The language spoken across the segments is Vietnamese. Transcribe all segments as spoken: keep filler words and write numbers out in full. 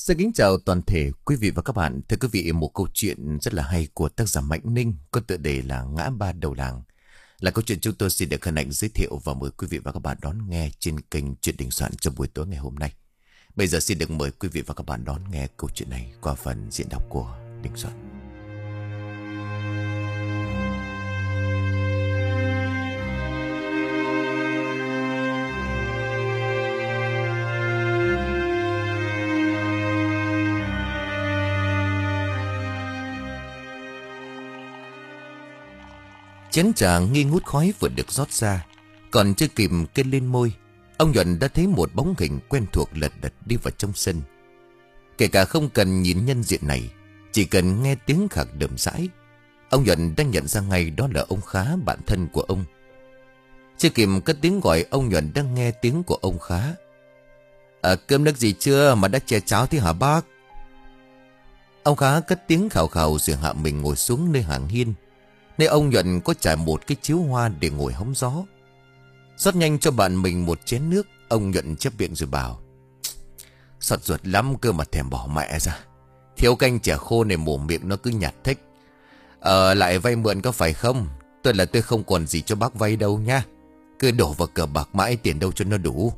Xin kính chào toàn thể quý vị và các bạn. Thưa quý vị, một câu chuyện rất là hay của tác giả Mạnh Ninh có tựa đề là Ngã Ba Đầu Làng là câu chuyện chúng tôi xin được hân hạnh giới thiệu và mời quý vị và các bạn đón nghe trên kênh Chuyện Đình Soạn trong buổi tối ngày hôm nay. Bây giờ xin được mời quý vị và các bạn đón nghe câu chuyện này qua phần diễn đọc của Đình Soạn. Chén trà nghi ngút khói vừa được rót ra, còn chưa kịp kê lên môi, ông Nhuận đã thấy một bóng hình quen thuộc lật đật đi vào trong sân. Kể cả không cần nhìn nhân diện này, chỉ cần nghe tiếng khạc đờm rãi, ông Nhuận đã nhận ra ngay đó là ông Khá, bạn thân của ông. Chưa kịp cất tiếng gọi, ông Nhuận đã nghe tiếng của ông Khá. À, cơm nước gì chưa mà đã chè cháo thế hả bác? Ông Khá cất tiếng khào khào rồi hạ mình ngồi xuống nơi hàng hiên, nơi ông Nhuận có trải một cái chiếu hoa để ngồi hóng gió. Rót nhanh cho bạn mình một chén nước, ông Nhuận chép miệng rồi bảo: Sọt ruột lắm cơ mà thèm bỏ mẹ ra. Thiếu canh chả khô này mồm miệng nó cứ nhạt thích. Ờ lại vay mượn có phải không? Tôi là tôi không còn gì cho bác vay đâu nha. Cứ đổ vào cờ bạc mãi tiền đâu cho nó đủ.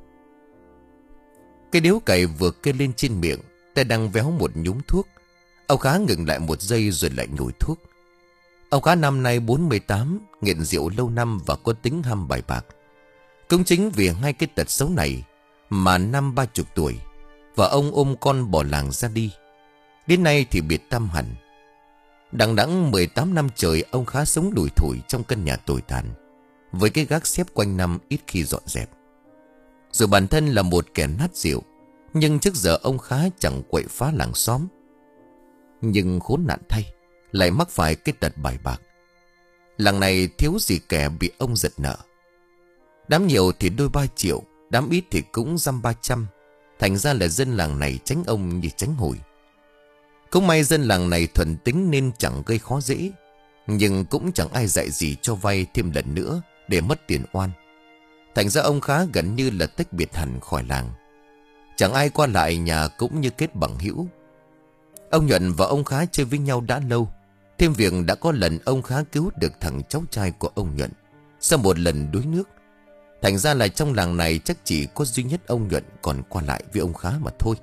Cái điếu cày vừa kê lên trên miệng, tay đang véo một nhúm thuốc. Ông Khá ngừng lại một giây rồi lại nhồi thuốc. Ông Khá năm nay bốn mươi tám, nghiện rượu lâu năm và có tính ham bài bạc. Cũng chính vì hai cái tật xấu này mà năm ba chục tuổi và ông ôm con bỏ làng ra đi. Đến nay thì biệt tâm hẳn. Đằng đẵng mười tám năm trời, ông Khá sống lủi thủi trong căn nhà tồi tàn, với cái gác xếp quanh năm ít khi dọn dẹp. Dù bản thân là một kẻ nát rượu, nhưng trước giờ ông Khá chẳng quậy phá làng xóm. Nhưng khốn nạn thay, lại mắc phải cái tật bài bạc. Làng này thiếu gì kẻ bị ông giật nợ. Đám nhiều thì đôi ba triệu, đám ít thì cũng dăm ba trăm. Thành ra là dân làng này tránh ông như tránh hủi. Cũng may dân làng này thuần tính nên chẳng gây khó dễ, nhưng cũng chẳng ai dạy gì cho vay thêm lần nữa để mất tiền oan. Thành ra ông Khá gần như là tách biệt hẳn khỏi làng. Chẳng ai qua lại nhà cũng như kết bằng hữu. Ông Nhuận và ông Khá chơi với nhau đã lâu. Thêm việc đã có lần ông Khá cứu được thằng cháu trai của ông Nhuận sau một lần đuối nước. Thành ra là trong làng này chắc chỉ có duy nhất ông Nhuận còn qua lại với ông Khá mà thôi.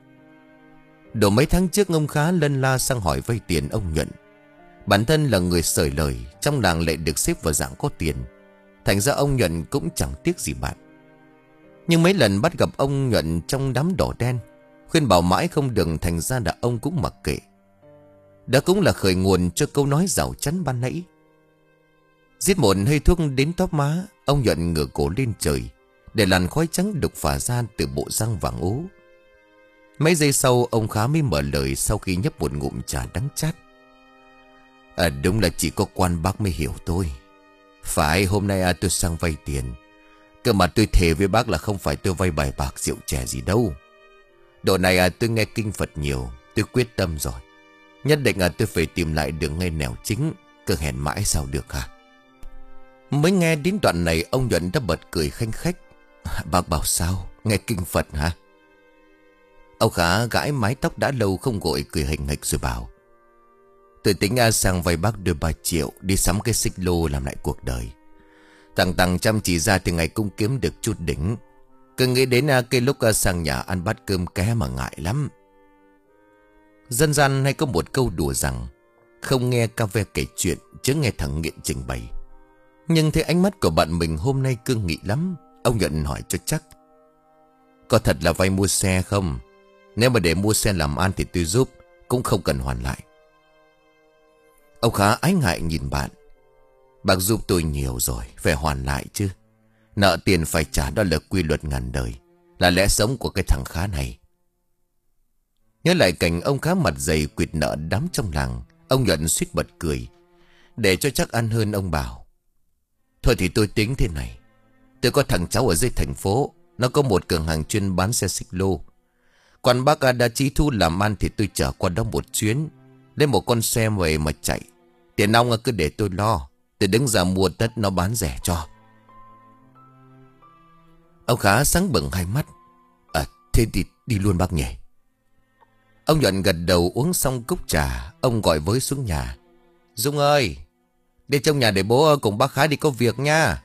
Độ mấy tháng trước, ông Khá lân la sang hỏi vay tiền ông Nhuận. Bản thân là người sởi lời, trong làng lại được xếp vào dạng có tiền. Thành ra ông Nhuận cũng chẳng tiếc gì bạn. Nhưng mấy lần bắt gặp ông Nhuận trong đám đỏ đen, khuyên bảo mãi không đừng, thành ra là ông cũng mặc kệ. Đó cũng là khởi nguồn cho câu nói rào chắn ban nãy. Giết một hơi thuốc đến tóp má, ông Nhuận ngửa cổ lên trời, để làn khói trắng đục phả ra từ bộ răng vàng ố. Mấy giây sau, ông Khá mới mở lời sau khi nhấp một ngụm trà đắng chát. À, đúng là chỉ có quan bác mới hiểu tôi. Phải, hôm nay à, tôi sang vay tiền. Cơ mà tôi thề với bác là không phải tôi vay bài bạc rượu chè gì đâu. Độ này à, tôi nghe kinh Phật nhiều, tôi quyết tâm rồi. Nhất định là tôi phải tìm lại đường ngay nẻo chính. Cứ hèn mãi sao được hả? Mới nghe đến đoạn này, ông Nhuận đã bật cười khanh khách. Bác bảo sao? Nghe kinh Phật hả? Ông Khá gãi mái tóc đã lâu không gội, cười hình hịch rồi bảo: Tôi tính à, sang vay bác đưa ba triệu đi sắm cái xích lô làm lại cuộc đời. Thằng Tằng chăm chỉ ra thì ngày cũng kiếm được chút đỉnh. Cứ nghĩ đến à, cái lúc à, sang nhà ăn bát cơm ké mà ngại lắm. Dân gian hay có một câu đùa rằng không nghe ca ve kể chuyện, chứ nghe thằng nghiện trình bày. Nhưng thấy ánh mắt của bạn mình hôm nay cương nghị lắm, ông Nhuận hỏi cho chắc: Có thật là vay mua xe không? Nếu mà để mua xe làm ăn thì tôi giúp, cũng không cần hoàn lại. Ông Khá ái ngại nhìn bạn: Bác giúp tôi nhiều rồi, phải hoàn lại chứ. Nợ tiền phải trả, đó là quy luật ngàn đời, là lẽ sống của cái thằng Khá này. Nhớ lại cảnh ông Khá mặt dày quỵt nợ đám trong làng, ông Nhuận suýt bật cười. Để cho chắc ăn hơn, ông bảo: Thôi thì tôi tính thế này. Tôi có thằng cháu ở dưới thành phố, nó có một cửa hàng chuyên bán xe xích lô. Còn bác đã chí thu làm ăn thì tôi chở qua đó một chuyến, lấy một con xe về mà chạy. Tiền nong cứ để tôi lo, tôi đứng ra mua tất nó bán rẻ cho. Ông Khá sáng bừng hai mắt: À thế thì đi luôn bác nhỉ. Ông Nhuận gật đầu uống xong cốc trà. Ông gọi với xuống nhà. Dung ơi, đi trong nhà để bố cùng bác Khái đi có việc nha.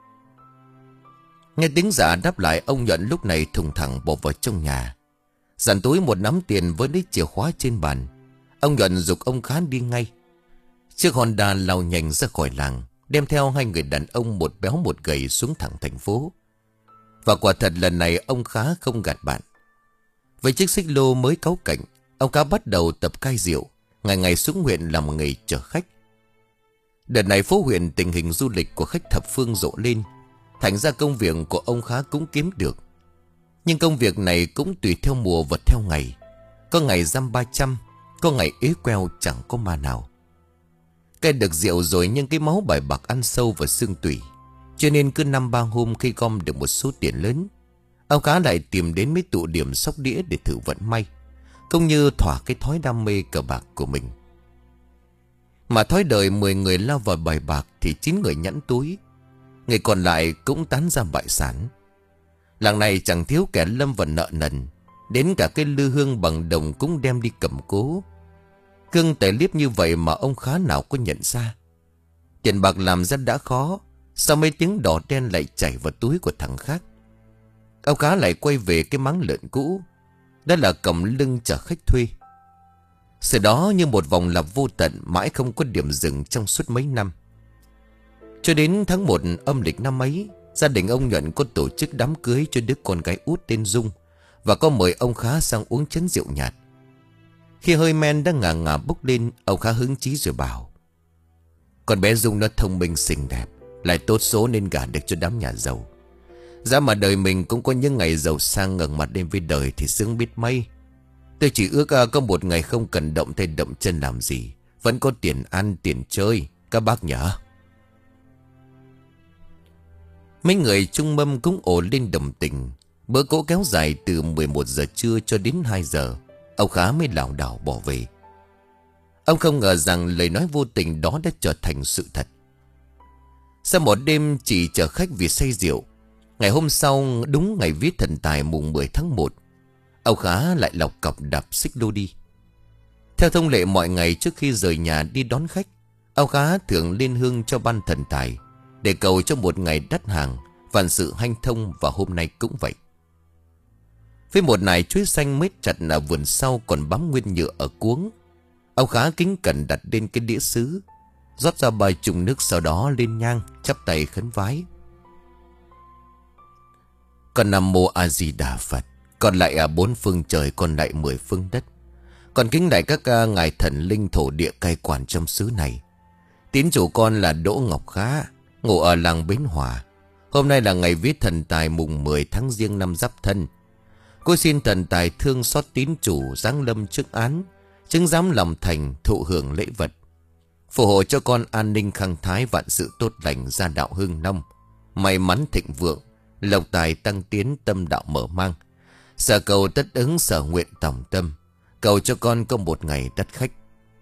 Nghe tiếng dạ đáp lại, ông Nhuận lúc này thùng thẳng bỏ vào trong nhà. Dàn túi một nắm tiền với lấy chìa khóa trên bàn. Ông Nhuận giục ông Khá đi ngay. Chiếc Honda lao nhanh ra khỏi làng, đem theo hai người đàn ông một béo một gầy xuống thẳng thành phố. Và quả thật lần này ông Khá không gạt bạn. Với chiếc xích lô mới cáu cảnh, ông Khá bắt đầu tập cai rượu, ngày ngày xuống huyện làm nghề chở khách. Đợt này phố huyện tình hình du lịch của khách thập phương rộ lên, thành ra công việc của ông Khá cũng kiếm được. Nhưng công việc này cũng tùy theo mùa và theo ngày. Có ngày dăm ba trăm, có ngày ế queo chẳng có ma nào. Cái được rượu rồi nhưng cái máu bài bạc ăn sâu vào xương tủy, cho nên cứ năm ba hôm khi gom được một số tiền lớn, ông Khá lại tìm đến mấy tụ điểm sóc đĩa để thử vận may, cũng như thỏa cái thói đam mê cờ bạc của mình. Mà thói đời mười người lao vào bài bạc thì chín người nhẵn túi, người còn lại cũng tán ra bại sản. Làng này chẳng thiếu kẻ lâm vào nợ nần, đến cả cái lư hương bằng đồng cũng đem đi cầm cố. Cưng tẻ liếp như vậy mà ông Khá nào có nhận ra. Tiền bạc làm ra đã khó, sao mấy tiếng đỏ đen lại chảy vào túi của thằng khác. Ông Khá lại quay về cái máng lợn cũ, đó là cầm lưng chở khách thuê. Sự đó như một vòng lặp vô tận, mãi không có điểm dừng trong suốt mấy năm. Cho đến tháng một âm lịch năm ấy, gia đình ông Nhuận có tổ chức đám cưới cho đứa con gái út tên Dung, và có mời ông Khá sang uống chén rượu nhạt. Khi hơi men đang ngà ngà bốc lên, ông Khá hứng chí rồi bảo: con bé Dung nó thông minh xinh đẹp, lại tốt số nên gả được cho đám nhà giàu. Giá mà đời mình cũng có những ngày giàu sang ngẩng mặt lên với đời thì sướng biết mấy. Tôi chỉ ước có một ngày không cần động tay động chân làm gì, vẫn có tiền ăn tiền chơi, các bác nhở. Mấy người chung mâm cũng ồ lên đồng tình. Bữa cỗ kéo dài từ mười một giờ trưa cho đến hai giờ. Ông Khá mới lảo đảo bỏ về. Ông không ngờ rằng lời nói vô tình đó đã trở thành sự thật. Sau một đêm chỉ chở khách vì say rượu, ngày hôm sau đúng ngày viết thần tài mùng mười tháng một, ông Khá lại lọc cọc đạp xích lô đi. Theo thông lệ mọi ngày trước khi rời nhà đi đón khách, ông Khá thường lên hương cho ban thần tài, để cầu cho một ngày đắt hàng, vạn sự hanh thông, và hôm nay cũng vậy. Với một nải chuối xanh mết chặt ở vườn sau còn bám nguyên nhựa ở cuống, ông Khá kính cẩn đặt lên cái đĩa sứ, rót ra ba chung nước, sau đó lên nhang chắp tay khấn vái: con Nam Mô A Di Đà Phật, còn lại ở bốn phương trời, còn lại mười phương đất. Còn kính lại các uh, ngài thần linh thổ địa cai quản trong xứ này. Tín chủ con là Đỗ Ngọc Khá, ngụ ở làng Bến Hòa. Hôm nay là ngày viết thần tài mùng mười tháng Giêng năm Giáp Thân. Cô xin thần tài thương xót tín chủ, giáng lâm trước án, chứng giám lòng thành, thụ hưởng lễ vật, phù hộ cho con an ninh khang thái, vạn sự tốt lành, gia đạo hưng năm, may mắn thịnh vượng, lộc tài tăng tiến, tâm đạo mở mang. Sở cầu tất ứng, sở nguyện tòng tâm, cầu cho con có một ngày đắt khách.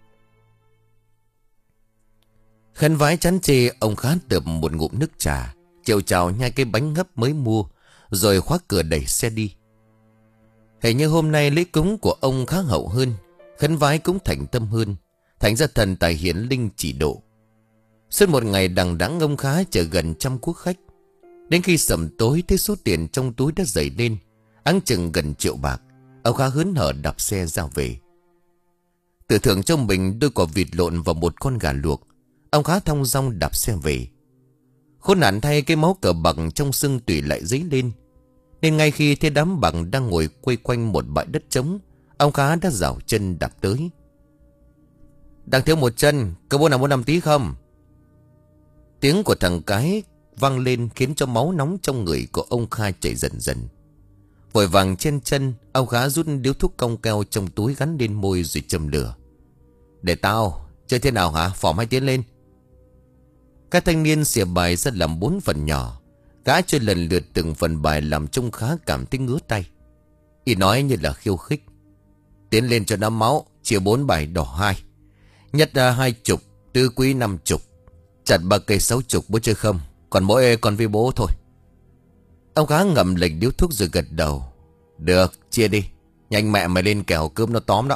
Khấn vái chán chê, ông Khá tợp một ngụm nước trà, chiều chào nhai cái bánh hấp mới mua, rồi khóa cửa đẩy xe đi. Hình như hôm nay lễ cúng của ông khá hậu hơn, khấn vái cũng thành tâm hơn, thành ra thần tài hiển linh chỉ độ. Suốt một ngày đằng đẵng ông Khá chở gần trăm quốc khách. Đến khi sẩm tối thấy số tiền trong túi đã dày lên, áng chừng gần triệu bạc, ông Khá hớn hở đạp xe ra về. Tự thưởng cho mình đôi quả vịt lộn và một con gà luộc, ông Khá thong dong đạp xe về. Khốn nạn thay, cái máu cờ bạc trong xương tủy lại dấy lên, nên ngay khi thấy đám bạc đang ngồi quây quanh một bãi đất trống, ông Khá đã giảo chân đạp tới. Đang thiếu một chân, có bố nào muốn làm tí không? Tiếng của thằng cái vang lên khiến cho máu nóng trong người của ông Kha chảy dần dần. Vội vàng chen chân, ông Khá rút điếu thuốc cong keo trong túi gắn lên môi rồi châm lửa. Để tao, chơi thế nào hả? Phỏng hay tiến lên? Các thanh niên xìa bài ra làm bốn phần nhỏ. Gã chơi lần lượt từng phần bài làm trông Khá cảm thấy ngứa tay. Y nói như là khiêu khích. Tiến lên cho nó máu, chia bốn bài đỏ hai. Nhất ra hai chục, tứ quý năm chục. Chặt ba cây sáu chục, bố chơi không? Còn mỗi con với bố thôi. Ông Khá ngậm lệnh điếu thuốc rồi gật đầu. Được, chia đi. Nhanh mẹ mày lên kẻo cơm nó tóm đó.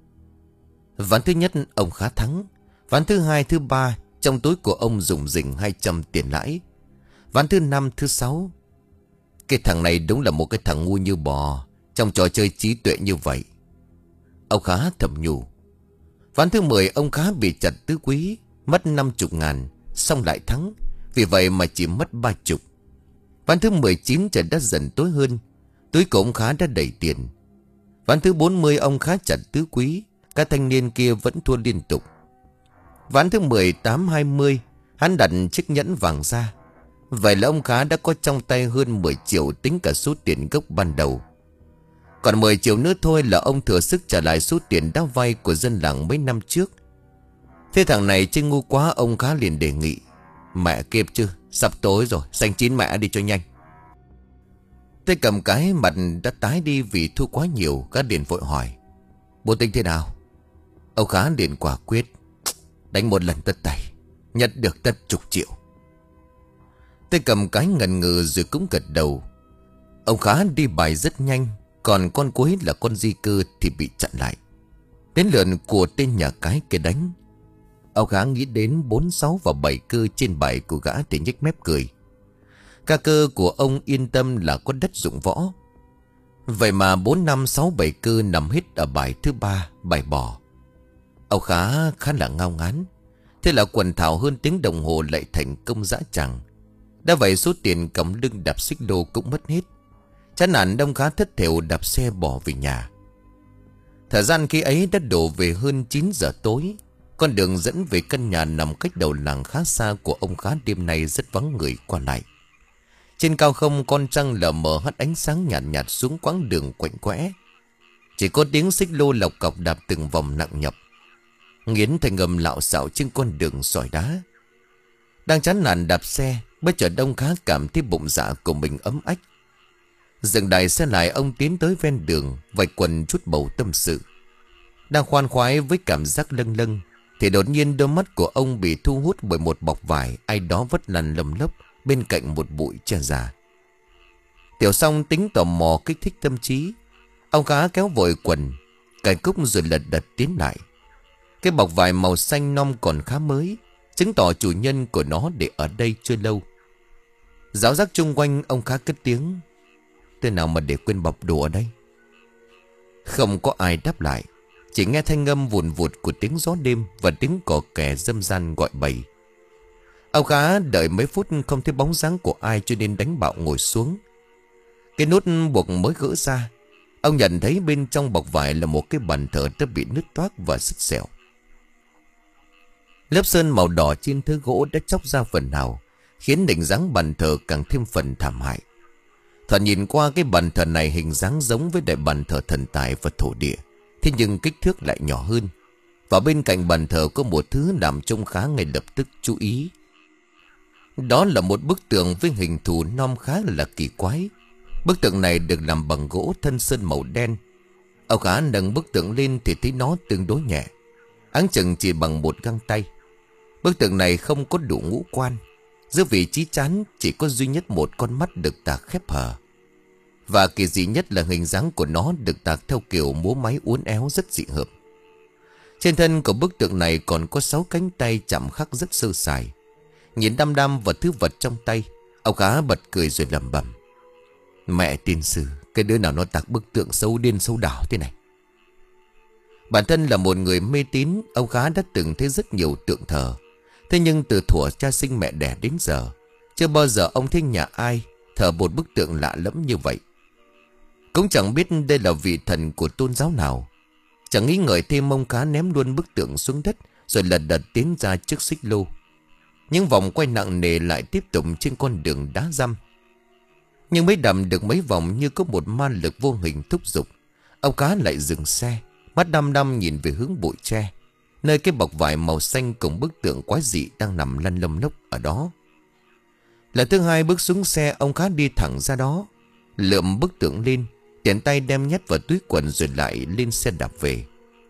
Ván thứ nhất ông Khá thắng. Ván thứ hai, thứ ba, trong túi của ông dùng dình hai trăm tiền lãi. Ván thứ năm, thứ sáu. Cái thằng này đúng là một cái thằng ngu như bò trong trò chơi trí tuệ như vậy, ông Khá thầm nhủ. Ván thứ mười ông Khá bị chặt tứ quý, mất năm chục ngàn, xong lại thắng, vì vậy mà chỉ mất ba chục. Ván thứ mười chín trời đã dần tối hơn, túi của ông Khá đã đầy tiền. Ván thứ bốn mươi ông Khá chặt tứ quý, các thanh niên kia vẫn thua liên tục. Ván thứ mười tám hai mươi hắn đặt chiếc nhẫn vàng ra. Vậy là ông Khá đã có trong tay hơn mười triệu tính cả số tiền gốc ban đầu. Còn mười triệu nữa thôi là ông thừa sức trả lại số tiền đã vay của dân làng mấy năm trước. Thế thằng này chứ ngu quá, ông Khá liền đề nghị. Mẹ kịp chứ, sắp tối rồi, xanh chín mẹ đi cho nhanh. Thế cầm cái mặt đã tái đi vì thua quá nhiều. Các điện vội hỏi: bố tính thế nào? Ông Khá liền quả quyết: đánh một lần tất tay, nhận được tất chục triệu. Tay cầm cái ngần ngừ rồi cũng gật đầu. Ông Khá đi bài rất nhanh, còn con cuối là con di cư thì bị chặn lại. Đến lượt của tên nhà cái kia đánh. Ông Khá nghĩ đến bốn, sáu và bảy cơ trên bài của gã thì nhếch mép cười. Ca cơ của ông yên tâm là có đất dụng võ. Vậy mà bốn, năm, sáu, bảy cơ nằm hết ở bài thứ ba, bài bò. Ông Khá khá là ngao ngán. Thế là quần thảo hơn tiếng đồng hồ lại thành công dã tràng. Đã vậy số tiền cầm lưng đạp xích lô cũng mất hết. Chán nản ông Khá thất thểu đạp xe bỏ về nhà. Thời gian khi ấy đã đổ về hơn chín giờ tối. Con đường dẫn về căn nhà nằm cách đầu làng khá xa của ông Khá đêm nay rất vắng người qua lại. Trên cao không con trăng lờ mờ hắt ánh sáng nhạt nhạt xuống quãng đường quạnh quẽ. Chỉ có tiếng xích lô lọc cọc đạp từng vòng nặng nhọc, nghiến thành ngầm lạo xạo trên con đường sỏi đá. Đang chán nản đạp xe, bất chợt ông Khá cảm thấy bụng dạ của mình ấm ách. Dừng đài xe lại, ông tiến tới ven đường, vạch quần chút bầu tâm sự. Đang khoan khoái với cảm giác lâng lâng, thì đột nhiên đôi mắt của ông bị thu hút bởi một bọc vải ai đó vất lằn lầm lấp bên cạnh một bụi tre già. Tiểu Song tính tò mò kích thích tâm trí, ông Khá kéo vội quần, cài cúc rồi lật đật tiến lại. Cái bọc vải màu xanh non còn khá mới, chứng tỏ chủ nhân của nó để ở đây chưa lâu. Giáo giác chung quanh, ông Khá cất tiếng: tên nào mà để quên bọc đồ ở đây? Không có ai đáp lại, chỉ nghe thanh âm vùn vụt của tiếng gió đêm và tiếng cò kè dâm gian gọi bầy. Ông Khá đợi mấy phút không thấy bóng dáng của ai cho nên đánh bạo ngồi xuống. Cái nút buộc mới gỡ ra, ông nhận thấy bên trong bọc vải là một cái bàn thờ đã bị nứt toác và sứt sẹo. Lớp sơn màu đỏ trên thứ gỗ đã chóc ra phần nào, khiến hình dáng bàn thờ càng thêm phần thảm hại. Thoạt nhìn qua, cái bàn thờ này hình dáng giống với đại bàn thờ thần tài và thổ địa, thế nhưng kích thước lại nhỏ hơn. Và bên cạnh bàn thờ có một thứ làm trông Khá ngay lập tức chú ý. Đó là một bức tượng với hình thù non khá là kỳ quái. Bức tượng này được làm bằng gỗ thân sơn màu đen. Ông Khá nâng bức tượng lên thì thấy nó tương đối nhẹ, áng chừng chỉ bằng một găng tay. Bức tượng này không có đủ ngũ quan. Giữa vị trí trán chỉ có duy nhất một con mắt được tạc khép hờ. Và kỳ dị nhất là hình dáng của nó được tạc theo kiểu múa máy uốn éo rất dị hợm. Trên thân của bức tượng này còn có sáu cánh tay chạm khắc rất sơ sài. Nhìn đăm đăm vào thứ vật trong tay, ông Khá bật cười rồi lẩm bẩm: mẹ tiên sư, cái đứa nào nó tạc bức tượng xấu điên xấu đảo thế này? Bản thân là một người mê tín, ông Khá đã từng thấy rất nhiều tượng thờ. Thế nhưng từ thuở cha sinh mẹ đẻ đến giờ, chưa bao giờ ông thấy nhà ai thờ một bức tượng lạ lẫm như vậy. Cũng chẳng biết đây là vị thần của tôn giáo nào. Chẳng nghĩ ngợi thêm, ông Khá ném luôn bức tượng xuống đất rồi lật đật tiến ra trước xích lô. Những vòng quay nặng nề lại tiếp tục trên con đường đá răm. Nhưng mới đầm được mấy vòng, như có một ma lực vô hình thúc giục, ông Khá lại dừng xe, mắt đăm đăm nhìn về hướng bụi tre, nơi cái bọc vải màu xanh cùng bức tượng quái dị đang nằm lăn lông lốc ở đó. Lần thứ hai bước xuống xe, ông Khá đi thẳng ra đó, lượm bức tượng lên, tiện tay đem nhét vào túi quần rồi lại lên xe đạp về.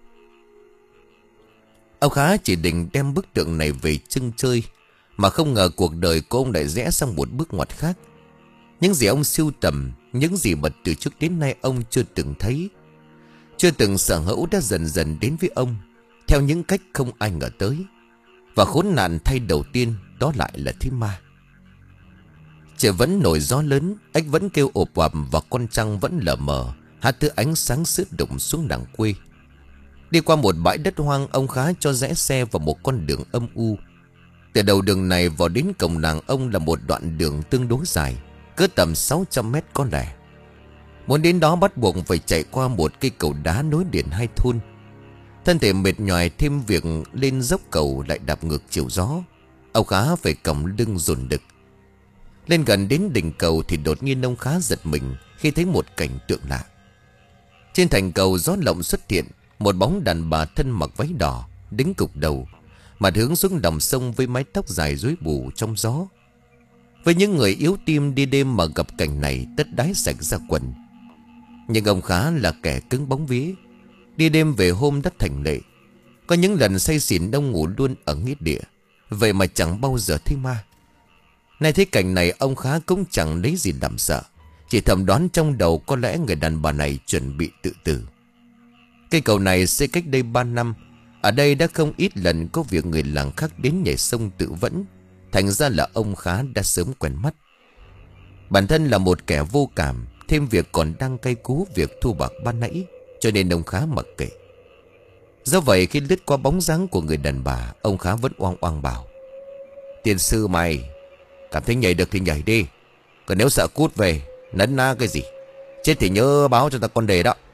Ông Khá chỉ định đem bức tượng này về trưng chơi, mà không ngờ cuộc đời của ông lại rẽ sang một bước ngoặt khác. Những gì ông sưu tầm, những gì mà từ trước đến nay ông chưa từng thấy, Chưa từng sở hữu đã dần dần đến với ông theo những cách không ai ngờ tới. Và khốn nạn thay đầu tiên đó lại là thím Ma. Trời vẫn nổi gió lớn, ếch vẫn kêu ộp oạp và con trăng vẫn lờ mờ hát thứ ánh sáng sướt đụng xuống làng quê. Đi qua một bãi đất hoang, ông Khá cho rẽ xe vào một con đường âm u. Từ đầu đường này vào đến cổng làng ông là một đoạn đường tương đối dài, cỡ tầm sáu trăm mét có lẽ. Muốn đến đó bắt buộc phải chạy qua một cây cầu đá nối liền hai thôn. Thân thể mệt nhoài thêm việc lên dốc cầu lại đạp ngược chiều gió, ông Khá phải còng lưng dồn đực. Lên gần đến đỉnh cầu thì đột nhiên ông Khá giật mình khi thấy một cảnh tượng lạ. Trên thành cầu gió lộng xuất hiện một bóng đàn bà thân mặc váy đỏ, đứng cục đầu, mặt hướng xuống dòng sông với mái tóc dài rối bù trong gió. Với những người yếu tim đi đêm mà gặp cảnh này tất đái sạch ra quần. Nhưng ông Khá là kẻ cứng bóng vía, đi đêm về hôm đất thành lệ. Có những lần say xỉn ông ngủ luôn ở nghĩa địa, vậy mà chẳng bao giờ thấy ma. Nay thấy cảnh này ông Khá cũng chẳng lấy gì làm sợ, chỉ thầm đoán trong đầu có lẽ người đàn bà này chuẩn bị tự tử. Cây cầu này xây cách đây ba năm. Ở đây đã không ít lần có việc người làng khác đến nhảy sông tự vẫn. Thành ra là ông Khá đã sớm quen mắt. Bản thân là một kẻ vô cảm, thêm việc còn đang cay cú việc thu bạc ban nãy, cho nên ông Khá mặc kệ. Do vậy khi lướt qua bóng dáng của người đàn bà, ông Khá vẫn oang oang bảo: "Tiên sư mày, cảm thấy nhảy được thì nhảy đi. Còn nếu sợ cút về, nấn ná cái gì, chết thì nhớ báo cho ta con đề đó."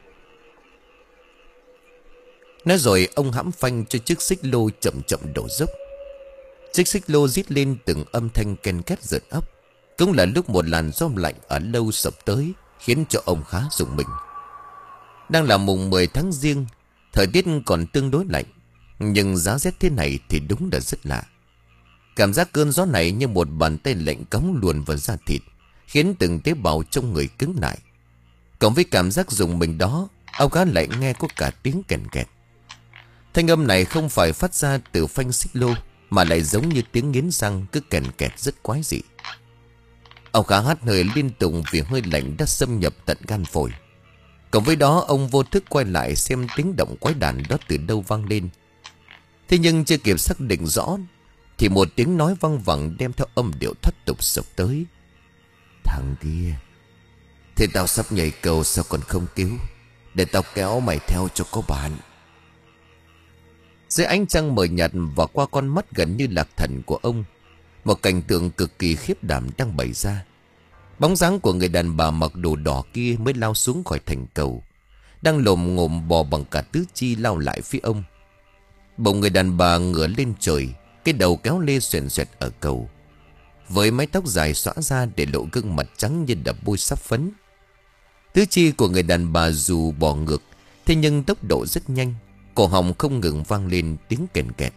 Nói rồi ông hãm phanh cho chiếc xích lô chậm chậm đổ dốc. Chiếc xích lô rít lên từng âm thanh ken két rợn óc. Cũng là lúc một làn gió lạnh ở lâu sập tới, khiến cho ông Khá rùng mình. Đang là mùng mười tháng Giêng, thời tiết còn tương đối lạnh, nhưng giá rét thế này thì đúng là rất lạ. Cảm giác cơn gió này như một bàn tay lạnh cóng luồn vào da thịt, khiến từng tế bào trong người cứng lại. Cộng với cảm giác rùng mình đó, ông Khá lại nghe có cả tiếng kèn kẹt. Thanh âm này không phải phát ra từ phanh xích lô, mà lại giống như tiếng nghiến răng cứ kèn kẹt rất quái dị. Ông Khá hắt hơi liên tục vì hơi lạnh đã xâm nhập tận gan phổi. Cộng với đó ông vô thức quay lại xem tiếng động quái đản đó từ đâu vang lên. Thế nhưng chưa kịp xác định rõ thì một tiếng nói văng vẳng đem theo âm điệu thoát tục sộc tới: "Thằng kia, thế tao sắp nhảy cầu sao còn không cứu? Để tao kéo mày theo cho có bạn." Dưới ánh trăng mờ nhạt và qua con mắt gần như lạc thần của ông, một cảnh tượng cực kỳ khiếp đảm đang bày ra. Bóng dáng của người đàn bà mặc đồ đỏ kia mới lao xuống khỏi thành cầu, đang lồm ngồm bò bằng cả tứ chi lao lại phía ông. Bỗng người đàn bà ngửa lên trời, cái đầu kéo lê xoèn xoẹt ở cầu, với mái tóc dài xõa ra để lộ gương mặt trắng như đập bôi sáp phấn. Tứ chi của người đàn bà dù bò ngược, thế nhưng tốc độ rất nhanh, cổ họng không ngừng vang lên tiếng kèn kẹt.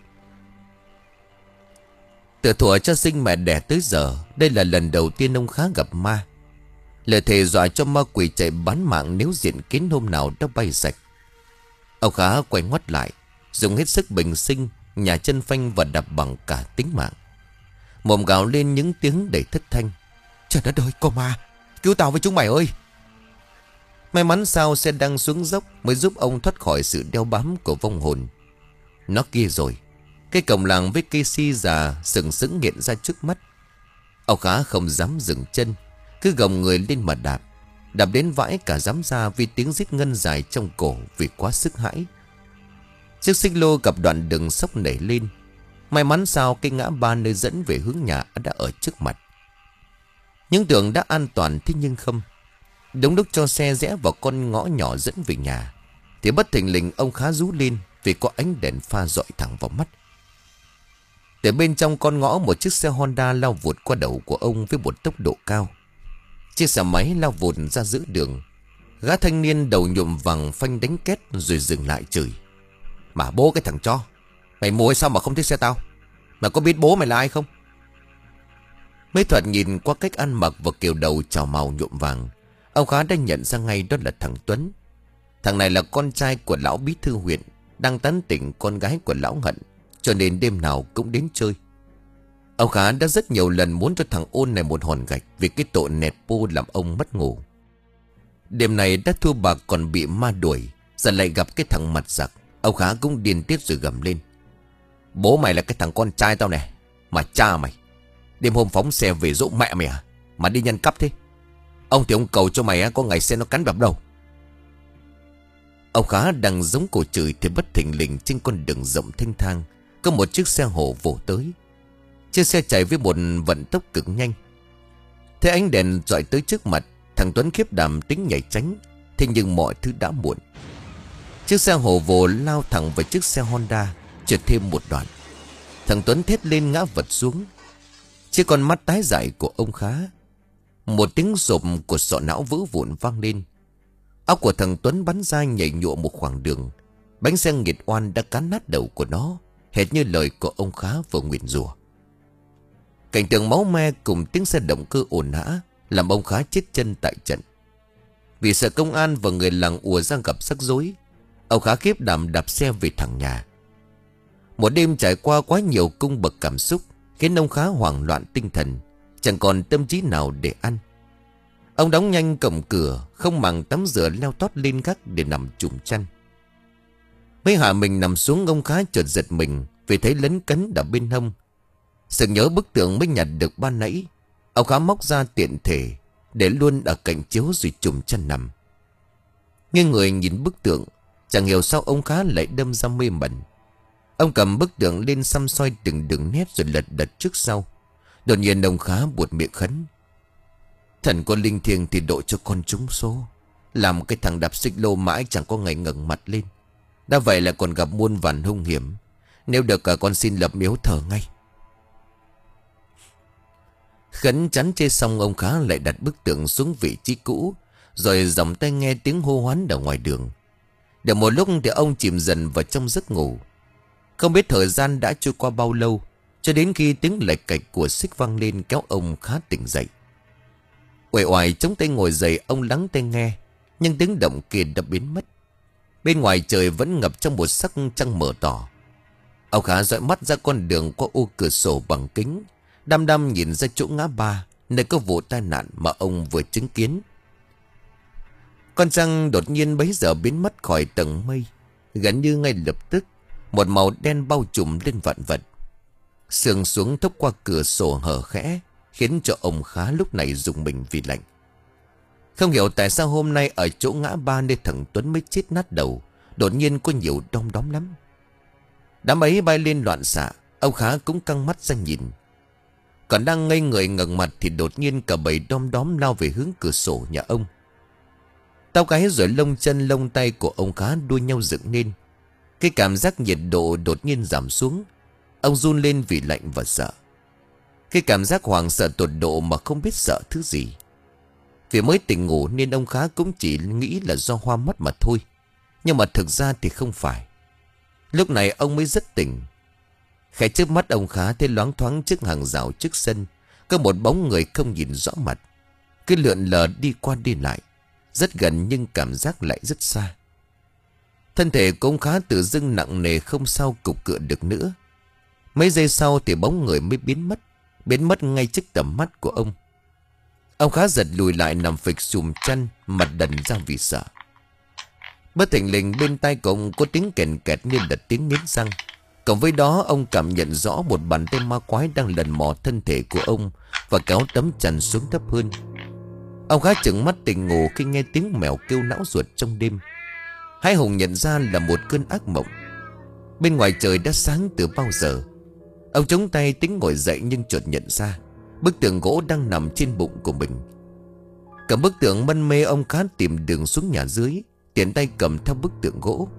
Từ thuở cho sinh mẹ đẻ tới giờ, đây là lần đầu tiên ông Khá gặp ma. Lời thề dọa cho ma quỷ chạy bán mạng nếu diện kiến hôm nào đã bay sạch. Ông Khá quay ngoắt lại, dùng hết sức bình sinh, nhả chân phanh và đạp bằng cả tính mạng. Mồm gào lên những tiếng đầy thất thanh: "Trời đất ơi, có ma! Cứu tao với chúng mày ơi!" May mắn sao xe đang xuống dốc mới giúp ông thoát khỏi sự đeo bám của vong hồn. Nó kia rồi, cái cổng làng với cây si già sừng sững hiện ra trước mắt. Ông Khá không dám dừng chân, cứ gồng người lên mà đạp. Đạp đến vãi cả dám ra vì tiếng rít ngân dài trong cổ vì quá sức hãi. Chiếc xích lô gặp đoạn đường sóc nảy lên. May mắn sao cái ngã ba nơi dẫn về hướng nhà đã ở trước mặt. Những tưởng đã an toàn thế nhưng không. Đúng lúc cho xe rẽ vào con ngõ nhỏ dẫn về nhà thì bất thình lình ông Khá rú lên vì có ánh đèn pha dọi thẳng vào mắt. Từ bên trong con ngõ, một chiếc xe Honda lao vụt qua đầu của ông với một tốc độ cao. Chiếc xe máy lao vụt ra giữa đường. Gã thanh niên đầu nhuộm vàng phanh đánh két rồi dừng lại chửi: "Mà bố cái thằng cho, mày mua sao mà không thích xe tao? Mày có biết bố mày là ai không?" Mấy Thuật nhìn qua cách ăn mặc và kiểu đầu trào màu nhuộm vàng, ông Khá đã nhận ra ngay đó là thằng Tuấn. Thằng này là con trai của lão bí thư huyện, đang tán tỉnh con gái của lão Hận, cho nên đêm nào cũng đến chơi. Ông Khá đã rất nhiều lần muốn cho thằng Ôn này một hòn gạch vì cái tội nẹt pô làm ông mất ngủ. Đêm này đã thua bạc còn bị ma đuổi, Giờ lại gặp cái thằng mặt giặc. Ông Khá cũng điên tiết rồi gầm lên: Bố mày là cái thằng con trai tao nè, mà cha mày đêm hôm phóng xe về dỗ mẹ mày à, mà đi nhân cắp thế. Ông thì ông cầu cho mày có ngày xe nó cắn vào đầu. Ông Khá đang giống cổ chửi thì bất thình lình trên con đường rộng thênh thang có một chiếc xe hổ vồ tới. Chiếc xe chạy với một vận tốc cực nhanh. Thế ánh đèn dọi tới trước mặt, thằng Tuấn khiếp đảm tính nhảy tránh. Thế nhưng mọi thứ đã muộn. Chiếc xe hổ vồ lao thẳng vào chiếc xe Honda, trượt thêm một đoạn. Thằng Tuấn thét lên ngã vật xuống. Chiếc con mắt tái dại của ông Khá. Một tiếng rộp của sọ não vỡ vụn vang lên. Óc của thằng Tuấn bắn ra nhảy nhụa một khoảng đường. Bánh xe nghiệt oan đã cán nát đầu của nó, hệt như lời của ông Khá vừa nguyền rủa. Cảnh tượng máu me cùng tiếng xe động cơ ồn ào làm ông Khá chết chân tại trận. Vì sợ công an và người làng ùa ra gặp rắc rối, ông Khá khiếp đảm đạp xe về thẳng nhà. Một đêm trải qua quá nhiều cung bậc cảm xúc khiến ông Khá hoảng loạn tinh thần, chẳng còn tâm trí nào để ăn. Ông đóng nhanh cổng cửa, không màng tắm rửa leo tót lên gác để nằm trùm chăn. Mấy hạ mình nằm xuống, ông Khá chợt giật mình vì thấy lấn cấn đã bên hông. Sự nhớ bức tượng mới nhặt được ban nãy, ông Khá móc ra tiện thể để luôn ở cạnh chiếu rồi trùm chăn nằm. Nghiêng người nhìn bức tượng, chẳng hiểu sao ông Khá lại đâm ra mê mẩn. Ông cầm bức tượng lên xăm soi từng đường nét rồi lật đật trước sau. Đột nhiên ông Khá buột miệng khấn: Thần con linh thiêng thì độ cho con trúng số. Làm cái thằng đạp xích lô mãi chẳng có ngày ngẩng mặt lên. Đã vậy là còn gặp muôn vàn hung hiểm. Nếu được cả con xin lập miếu thờ ngay. Khấn chán chê xong, ông Khá lại đặt bức tượng xuống vị trí cũ, rồi giọng tay nghe tiếng hô hoán ở ngoài đường. Được một lúc thì ông chìm dần vào trong giấc ngủ. Không biết thời gian đã trôi qua bao lâu, cho đến khi tiếng lạch cạch của xích vang lên kéo ông Khá tỉnh dậy. Uể oải chống tay ngồi dậy, ông lắng tai nghe, nhưng tiếng động kia đã biến mất. Bên ngoài trời vẫn ngập trong một sắc trăng mờ tỏ. Ông Khá dõi mắt ra con đường qua ô cửa sổ bằng kính, đăm đăm nhìn ra chỗ ngã ba nơi có vụ tai nạn mà ông vừa chứng kiến. Con trăng đột nhiên bấy giờ biến mất khỏi tầng mây. Gần như ngay lập tức, một màu đen bao trùm lên vạn vật. Sương xuống thốc qua cửa sổ hở khẽ, khiến cho ông Khá lúc này rùng mình vì lạnh. Không hiểu tại sao hôm nay ở chỗ ngã ba nơi thằng Tuấn mới chết nát đầu, đột nhiên có nhiều đom đóm lắm. Đám ấy bay lên loạn xạ, ông Khá cũng căng mắt ra nhìn. Còn đang ngây người ngẩng mặt thì đột nhiên cả bầy đom đóm lao về hướng cửa sổ nhà ông. Tao gáy rồi lông chân lông tay của ông Khá đua nhau dựng lên. Cái cảm giác nhiệt độ đột nhiên giảm xuống. Ông run lên vì lạnh và sợ. Cái cảm giác hoảng sợ tột độ mà không biết sợ thứ gì. Vì mới tỉnh ngủ nên ông Khá cũng chỉ nghĩ là do hoa mắt mà thôi. Nhưng mà thực ra thì không phải. Lúc này ông mới rất tỉnh. Khẽ trước mắt ông Khá thấy loáng thoáng trước hàng rào trước sân có một bóng người không nhìn rõ mặt, cứ lượn lờ đi qua đi lại, rất gần nhưng cảm giác lại rất xa. Thân thể của ông Khá tự dưng nặng nề, không sao cục cựa được nữa. Mấy giây sau thì bóng người mới biến mất, biến mất ngay trước tầm mắt của ông. Ông Khá giật lùi lại nằm phịch chùm chăn, mặt đần ra vì sợ. Bất thình lình bên tai của ông có tiếng kèn kẹt như là tiếng nghiến răng. Cộng với đó ông cảm nhận rõ một bàn tay ma quái đang lần mò thân thể của ông và kéo tấm chăn xuống thấp hơn. Ông Khá trừng mắt tỉnh ngủ khi nghe tiếng mèo kêu não ruột trong đêm. Hai Hùng nhận ra là một cơn ác mộng. Bên ngoài trời đã sáng từ bao giờ. Ông chống tay tính ngồi dậy nhưng chợt nhận ra bức tượng gỗ đang nằm trên bụng của mình. Cầm bức tượng mân mê, ông Khá tìm đường xuống nhà dưới, tiện tay cầm theo bức tượng gỗ.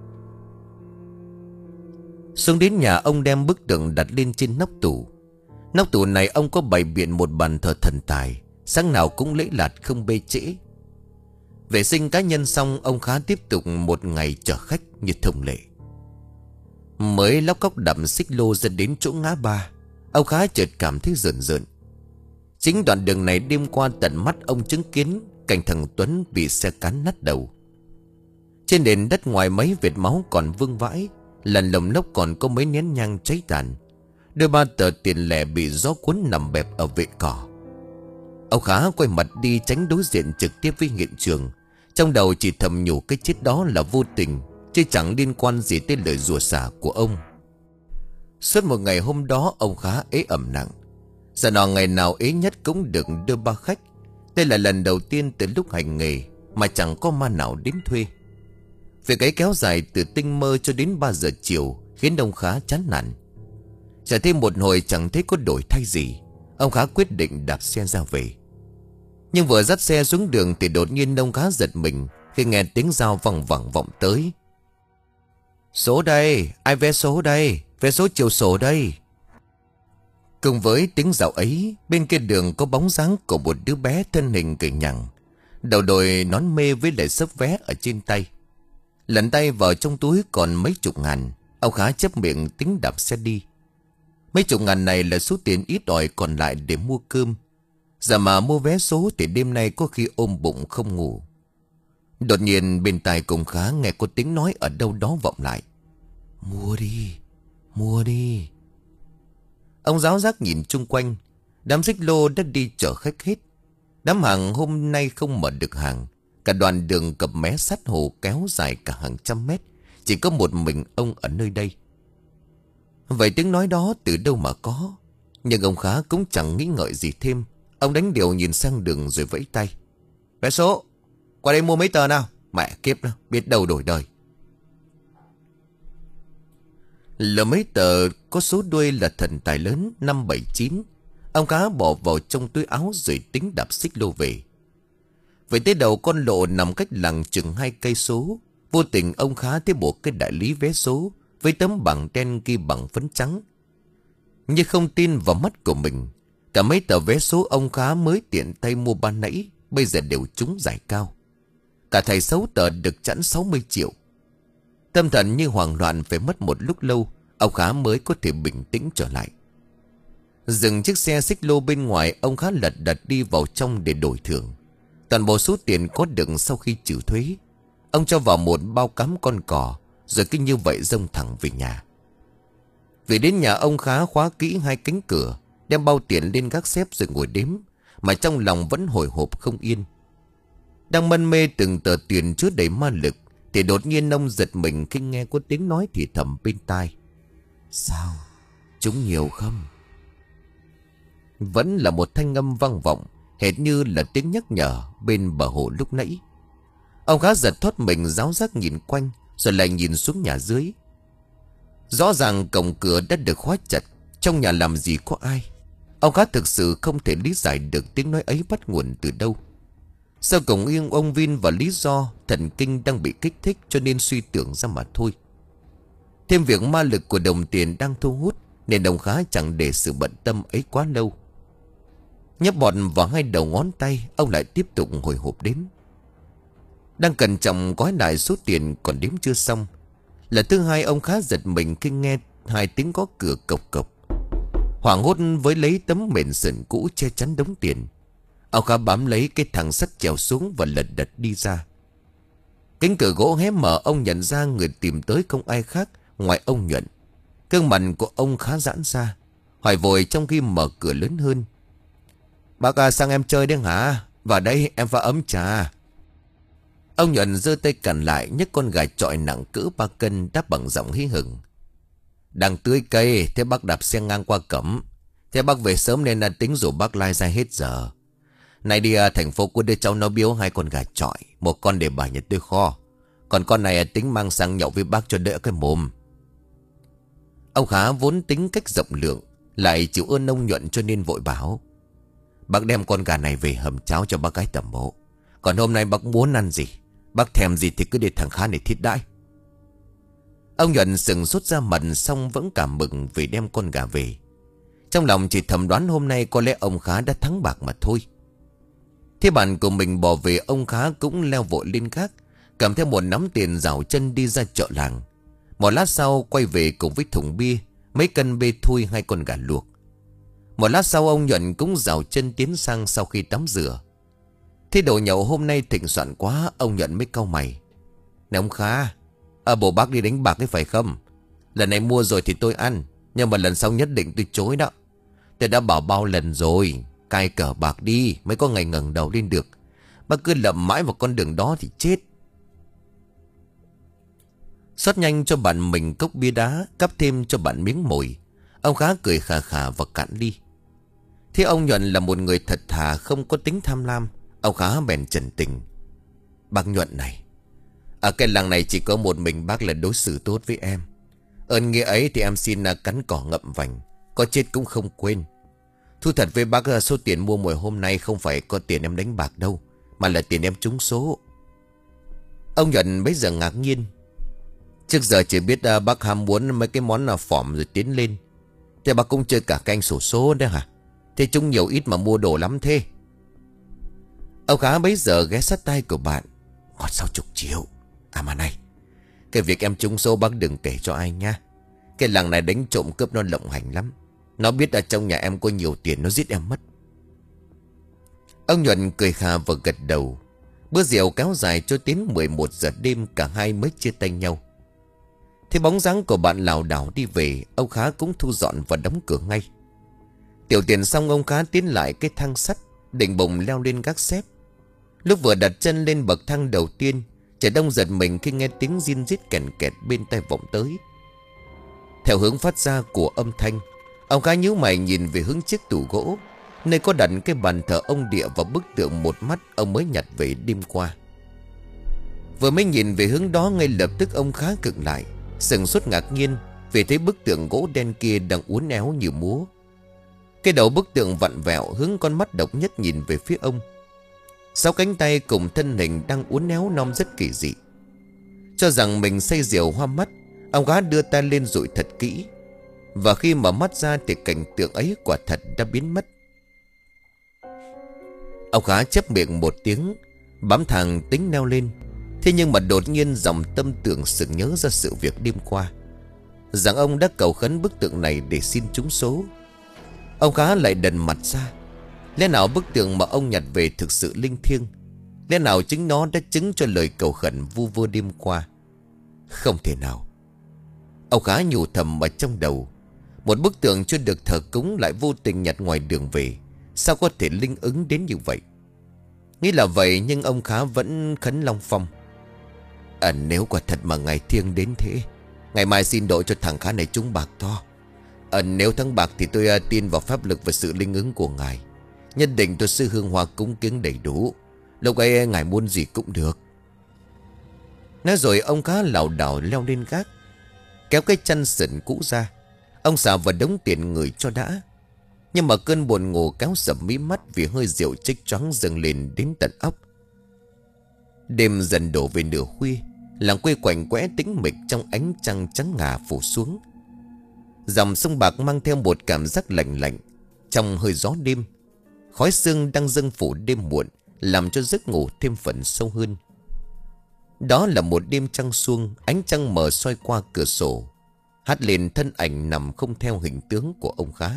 Xuống đến nhà, ông đem bức tượng đặt lên trên nóc tủ. Nóc tủ này ông có bày biện một bàn thờ thần tài, sáng nào cũng lễ lạt không bê trễ. Vệ sinh cá nhân xong, ông Khá tiếp tục một ngày chở khách như thông lệ. Mới lóc cóc đạp xích lô ra đến chỗ ngã ba, ông Khá chợt cảm thấy rợn rợn. Chính đoạn đường này đêm qua tận mắt ông chứng kiến cảnh thằng Tuấn bị xe cán nát đầu. Trên nền đất ngoài mấy vệt máu còn vương vãi, lần lồng lốc còn có mấy nén nhang cháy tàn. Đôi ba tờ tiền lẻ bị gió cuốn nằm bẹp ở vệ cỏ. Ông Khá quay mặt đi tránh đối diện trực tiếp với hiện trường, trong đầu chỉ thầm nhủ cái chết đó là vô tình chứ chẳng liên quan gì tới lời rủa xả của ông. Suốt một ngày hôm đó ông khá ế ẩm nặng. Giờ nào ngày nào ế nhất cũng được đưa ba khách. Đây là lần đầu tiên từ lúc hành nghề mà chẳng có ma nào đến thuê. Việc ấy kéo dài từ tinh mơ cho đến ba giờ chiều khiến ông Khá chán nản. Chờ thêm một hồi chẳng thấy có đổi thay gì, ông Khá quyết định đạp xe ra về. Nhưng vừa dắt xe xuống đường thì đột nhiên ông Khá giật mình khi nghe tiếng dao văng vẳng vọng tới. Số đây, ai vé số đây, vé số chiều sổ đây. Cùng với tiếng dạo ấy, bên kia đường có bóng dáng của một đứa bé thân hình gầy nhằng, đầu đội nón mê với lại xấp vé ở trên tay. Lần tay vào trong túi còn mấy chục ngàn, ông Khá chép miệng tính đạp xe đi. Mấy chục ngàn này là số tiền ít ỏi còn lại để mua cơm. Giờ mà mua vé số thì đêm nay có khi ôm bụng không ngủ. Đột nhiên bên tai cùng Khá nghe có tiếng nói ở đâu đó vọng lại. Mua đi, mua đi. Ông giáo giác nhìn chung quanh. Đám xích lô đã đi chở khách hết. Đám hàng hôm nay không mở được hàng. Cả đoàn đường cập mé sát hồ kéo dài cả hàng trăm mét. Chỉ có một mình ông ở nơi đây. Vậy tiếng nói đó từ đâu mà có? Nhưng ông Khá cũng chẳng nghĩ ngợi gì thêm. Ông đánh điều nhìn sang đường rồi vẫy tay. Vé số, qua đây mua mấy tờ nào. Mẹ kiếp đó, biết đâu đổi đời. Là mấy tờ có số đuôi là thần tài lớn năm bảy chín. Ông Khá bỏ vào trong túi áo rồi tính đạp xích lô về. Về tới đầu con lộ nằm cách làng chừng hai cây số. Vô tình ông Khá thấy bộ cái đại lý vé số với tấm bảng đen ghi bằng phấn trắng. Nhưng không tin vào mắt của mình, cả mấy tờ vé số ông Khá mới tiện tay mua ban nãy bây giờ đều trúng giải cao. Cả thầy sáu tờ được chẵn sáu mươi triệu. Tâm thần như hoảng loạn, phải mất một lúc lâu ông Khá mới có thể bình tĩnh trở lại. Dừng chiếc xe xích lô bên ngoài, ông Khá lật đật đi vào trong để đổi thưởng. Toàn bộ số tiền có được sau khi trừ thuế, ông cho vào một bao cắm con cò, rồi cứ như vậy dông thẳng về nhà. Về đến nhà, ông Khá khóa kỹ hai cánh cửa, đem bao tiền lên gác xếp rồi ngồi đếm, mà trong lòng vẫn hồi hộp không yên. Đang mân mê từng tờ tiền chứa đầy ma lực thì đột nhiên ông giật mình khi nghe có tiếng nói thì thầm bên tai. Sao? Chúng nhiều không? Vẫn là một thanh âm vang vọng, hệt như là tiếng nhắc nhở bên bờ hồ lúc nãy. Ông Khá giật thoát mình, ráo rác nhìn quanh, rồi lại nhìn xuống nhà dưới. Rõ ràng cổng cửa đã được khóa chặt, trong nhà làm gì có ai. Ông Khá thực sự không thể lý giải được tiếng nói ấy bắt nguồn từ đâu. Sau cùng yên ông Vin và lý do thần kinh đang bị kích thích cho nên suy tưởng ra mà thôi. Thêm việc ma lực của đồng tiền đang thu hút nên ông Khá chẳng để sự bận tâm ấy quá lâu. Nhấp bọt vào hai đầu ngón tay, ông lại tiếp tục hồi hộp đếm. Đang cẩn trọng gói lại số tiền còn đếm chưa xong. Lần thứ hai ông Khá giật mình khi nghe hai tiếng gõ cửa cộc cộc. Hoảng hốt với lấy tấm mền sườn cũ che chắn đống tiền, ông Khá bám lấy cái thằng sắt trèo xuống và lật đật đi ra. Cánh cửa gỗ hé mở, ông nhận ra người tìm tới không ai khác ngoài ông Nhuận. Gương mặt của ông khá giãn ra, hỏi vội trong khi mở cửa lớn hơn. Bác à, sang em chơi đấy hả? Vào đây em pha ấm trà. Ông Nhuận giơ tay cản lại, nhấc con gà chọi nặng cỡ ba cân đáp bằng giọng hí hửng. Đang tưới cây, thế bác đạp xe ngang qua cổng. Thế bác về sớm nên là tính rủ bác lai ra hết giờ. Này đi à, thành phố của đứa cháu nó biếu hai con gà chọi, một con để bà nhật tươi kho, còn con này tính mang sang nhậu với bác cho đỡ cái mồm. Ông Khá vốn tính cách rộng lượng, lại chịu ơn ông Nhuận cho nên vội bảo. Bác đem con gà này về hầm cháo cho bác gái tẩm mộ. Còn hôm nay bác muốn ăn gì, bác thèm gì thì cứ để thằng Khá này thiết đãi. Ông Nhuận sừng sốt ra mặt, xong vẫn cảm mừng vì đem con gà về. Trong lòng chỉ thầm đoán hôm nay có lẽ ông Khá đã thắng bạc mà thôi. Thế bạn của mình bỏ về, ông Khá cũng leo vội lên gác, cầm theo một nắm tiền rảo chân đi ra chợ làng. Một lát sau quay về cùng với thùng bia, mấy cân bê thui, hai con gà luộc. Một lát sau ông Nhuận cũng rảo chân tiến sang sau khi tắm rửa. Thế đồ nhậu hôm nay thịnh soạn quá, ông Nhuận mới cau mày. Này ông Khá, à, bố bác đi đánh bạc ấy phải không? Lần này mua rồi thì tôi ăn, nhưng mà lần sau nhất định tôi chối đó. Tôi đã bảo bao lần rồi, cai cờ bạc đi mới có ngày ngẩng đầu lên được. Bác cứ lậm mãi vào con đường đó thì chết. Xót nhanh cho bạn mình cốc bia đá, cắp thêm cho bạn miếng mồi. Ông Khá cười khà khà và cạn ly. Thế ông Nhuận là một người thật thà, không có tính tham lam. Ông Khá bèn trần tình: "Bác Nhuận này, ở cái làng này chỉ có một mình bác là đối xử tốt với em. Ơn nghĩa ấy thì em xin cắn cỏ ngậm vành, có chết cũng không quên. Thu thật với bác, số tiền mua mồi hôm nay không phải có tiền em đánh bạc đâu, mà là tiền em trúng số." Ông Nhuận bấy giờ ngạc nhiên. Trước giờ chỉ biết uh, bác ham muốn mấy cái món là phỏm rồi tiến lên. Thế bác cũng chơi cả canh sổ số đấy hả? Thế chúng nhiều ít mà mua đồ lắm thế. Ông Khá bấy giờ ghé sát tay của bạn: "Còn sáu chục triệu. À mà này, cái việc em trúng số bác đừng kể cho ai nha. Cái làng này đánh trộm cướp nó lộng hành lắm. Nó biết ở trong nhà em có nhiều tiền, nó giết em mất." Ông Nhuận cười khà và gật đầu. Bữa rượu kéo dài cho đến mười một giờ đêm, cả hai mới chia tay nhau. Thế bóng dáng của bạn lảo đảo đi về, ông Khá cũng thu dọn và đóng cửa ngay. Tiểu tiền xong, ông Khá tiến lại cái thang sắt, định bụng leo lên gác xếp. Lúc vừa đặt chân lên bậc thang đầu tiên, Trẻ Đông giật mình khi nghe tiếng rin rít kèn kẹt bên tai vọng tới. Theo hướng phát ra của âm thanh, ông Khá nhíu mày nhìn về hướng chiếc tủ gỗ, nơi có đặt cái bàn thờ ông địa và bức tượng một mắt ông mới nhặt về đêm qua. Vừa mới nhìn về hướng đó, ngay lập tức ông Khá khựng lại, sừng sốt ngạc nhiên vì thấy bức tượng gỗ đen kia đang uốn éo như múa. Cái đầu bức tượng vặn vẹo, hướng con mắt độc nhất nhìn về phía ông. Sáu cánh tay cùng thân hình đang uốn éo non rất kỳ dị. Cho rằng mình say rượu hoa mắt, ông Khá đưa tay lên dụi thật kỹ. Và khi mở mắt ra thì cảnh tượng ấy quả thật đã biến mất. Ông Khá chép miệng một tiếng, bám thẳng tính leo lên. Thế nhưng mà đột nhiên dòng tâm tưởng sực nhớ ra sự việc đêm qua, rằng ông đã cầu khấn bức tượng này để xin trúng số. Ông Khá lại đần mặt ra. Lẽ nào bức tượng mà ông nhặt về thực sự linh thiêng? Lẽ nào chính nó đã chứng cho lời cầu khẩn vu vơ đêm qua? Không thể nào. Ông Khá nhủ thầm ở trong đầu. Một bức tượng chưa được thờ cúng lại vô tình nhặt ngoài đường về, sao có thể linh ứng đến như vậy? Nghĩ là vậy, nhưng ông Khá vẫn khấn Long Phong: À, nếu quả thật mà ngày thiêng đến thế, ngày mai xin độ cho thằng Khá này trúng bạc to. À, nếu thắng bạc thì tôi uh, tin vào pháp lực và sự linh ứng của ngài. Nhất định tôi sẽ hương hoa cúng kiến đầy đủ. Lúc ấy ngài muốn gì cũng được. Nói rồi ông Khá lảo đảo leo lên gác, kéo cái chăn sần cũ ra. Ông xả vào đống tiền người cho đã. Nhưng mà cơn buồn ngủ kéo sầm mí mắt vì hơi rượu chích choáng dâng lên đến tận óc. Đêm dần đổ về nửa khuya, làng quê quạnh quẽ tĩnh mịch trong ánh trăng trắng ngà phủ xuống. Dòng sông bạc mang theo một cảm giác lạnh lạnh trong hơi gió đêm. Khói sương đang dâng phủ đêm muộn, làm cho giấc ngủ thêm phần sâu hơn. Đó là một đêm trăng suông, ánh trăng mờ soi qua cửa sổ, hắt lên thân ảnh nằm không theo hình tướng của ông Khá.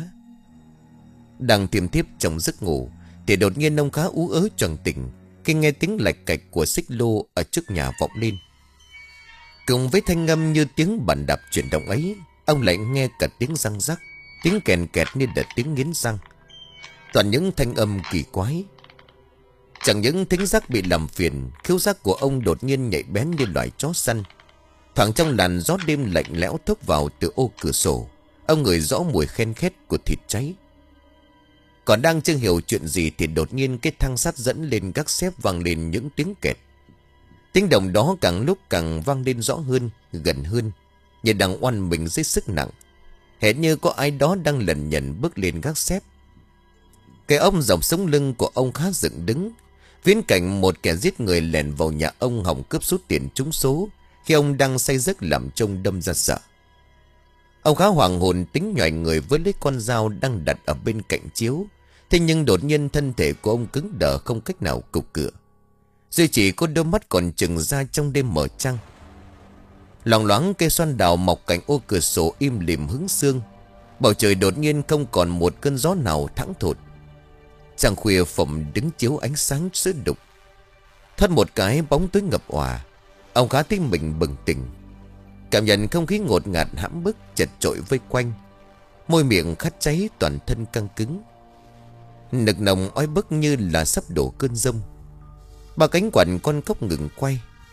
Đang tiềm thiếp trong giấc ngủ thì đột nhiên ông Khá ú ớ choàng tỉnh khi nghe tiếng lạch cạch của xích lô ở trước nhà vọng lên. Cùng với thanh âm như tiếng bàn đạp chuyển động ấy, ông lại nghe cả tiếng răng rắc, tiếng kèn kẹt như là tiếng nghiến răng. Toàn những thanh âm kỳ quái. Chẳng những thính giác bị làm phiền, khiếu giác của ông đột nhiên nhạy bén như loài chó săn. Thoảng trong làn gió đêm lạnh lẽo thốc vào từ ô cửa sổ, ông ngửi rõ mùi khen khét của thịt cháy. Còn đang chưa hiểu chuyện gì thì đột nhiên cái thang sắt dẫn lên gác xếp vang lên những tiếng kẹt. Tiếng động đó càng lúc càng vang lên rõ hơn, gần hơn, như đang oằn mình dưới sức nặng, hệt như có ai đó đang lẩn nhẩn bước lên gác xếp. Cái ông dọc sống lưng của ông Khá dựng đứng, viễn cảnh một kẻ giết người lẻn vào nhà ông hòng cướp số tiền trúng số khi ông đang say giấc làm trông đâm ra sợ. Ông Khá hoàng hồn tính nhòi người với lấy con dao đang đặt ở bên cạnh chiếu. Thế nhưng đột nhiên thân thể của ông cứng đờ không cách nào cục cựa, duy chỉ có đôi mắt còn trừng ra trong đêm mở trăng. Loằng loáng cây xoan đào mọc cạnh ô cửa sổ im lìm hứng sương. Bầu trời đột nhiên không còn một cơn gió nào thẳng thốt. Trăng khuya phồng đứng chiếu ánh sáng sữa đục. Thoát một cái bóng tối ngập òa, ông Khá thấy mình bừng tỉnh, cảm nhận không khí ngột ngạt hãm bức chật chội vây quanh. Môi miệng khát cháy, toàn thân căng cứng, nực nồng oi bức như là sắp đổ cơn giông. Ba cánh quạt con cốc ngừng quay,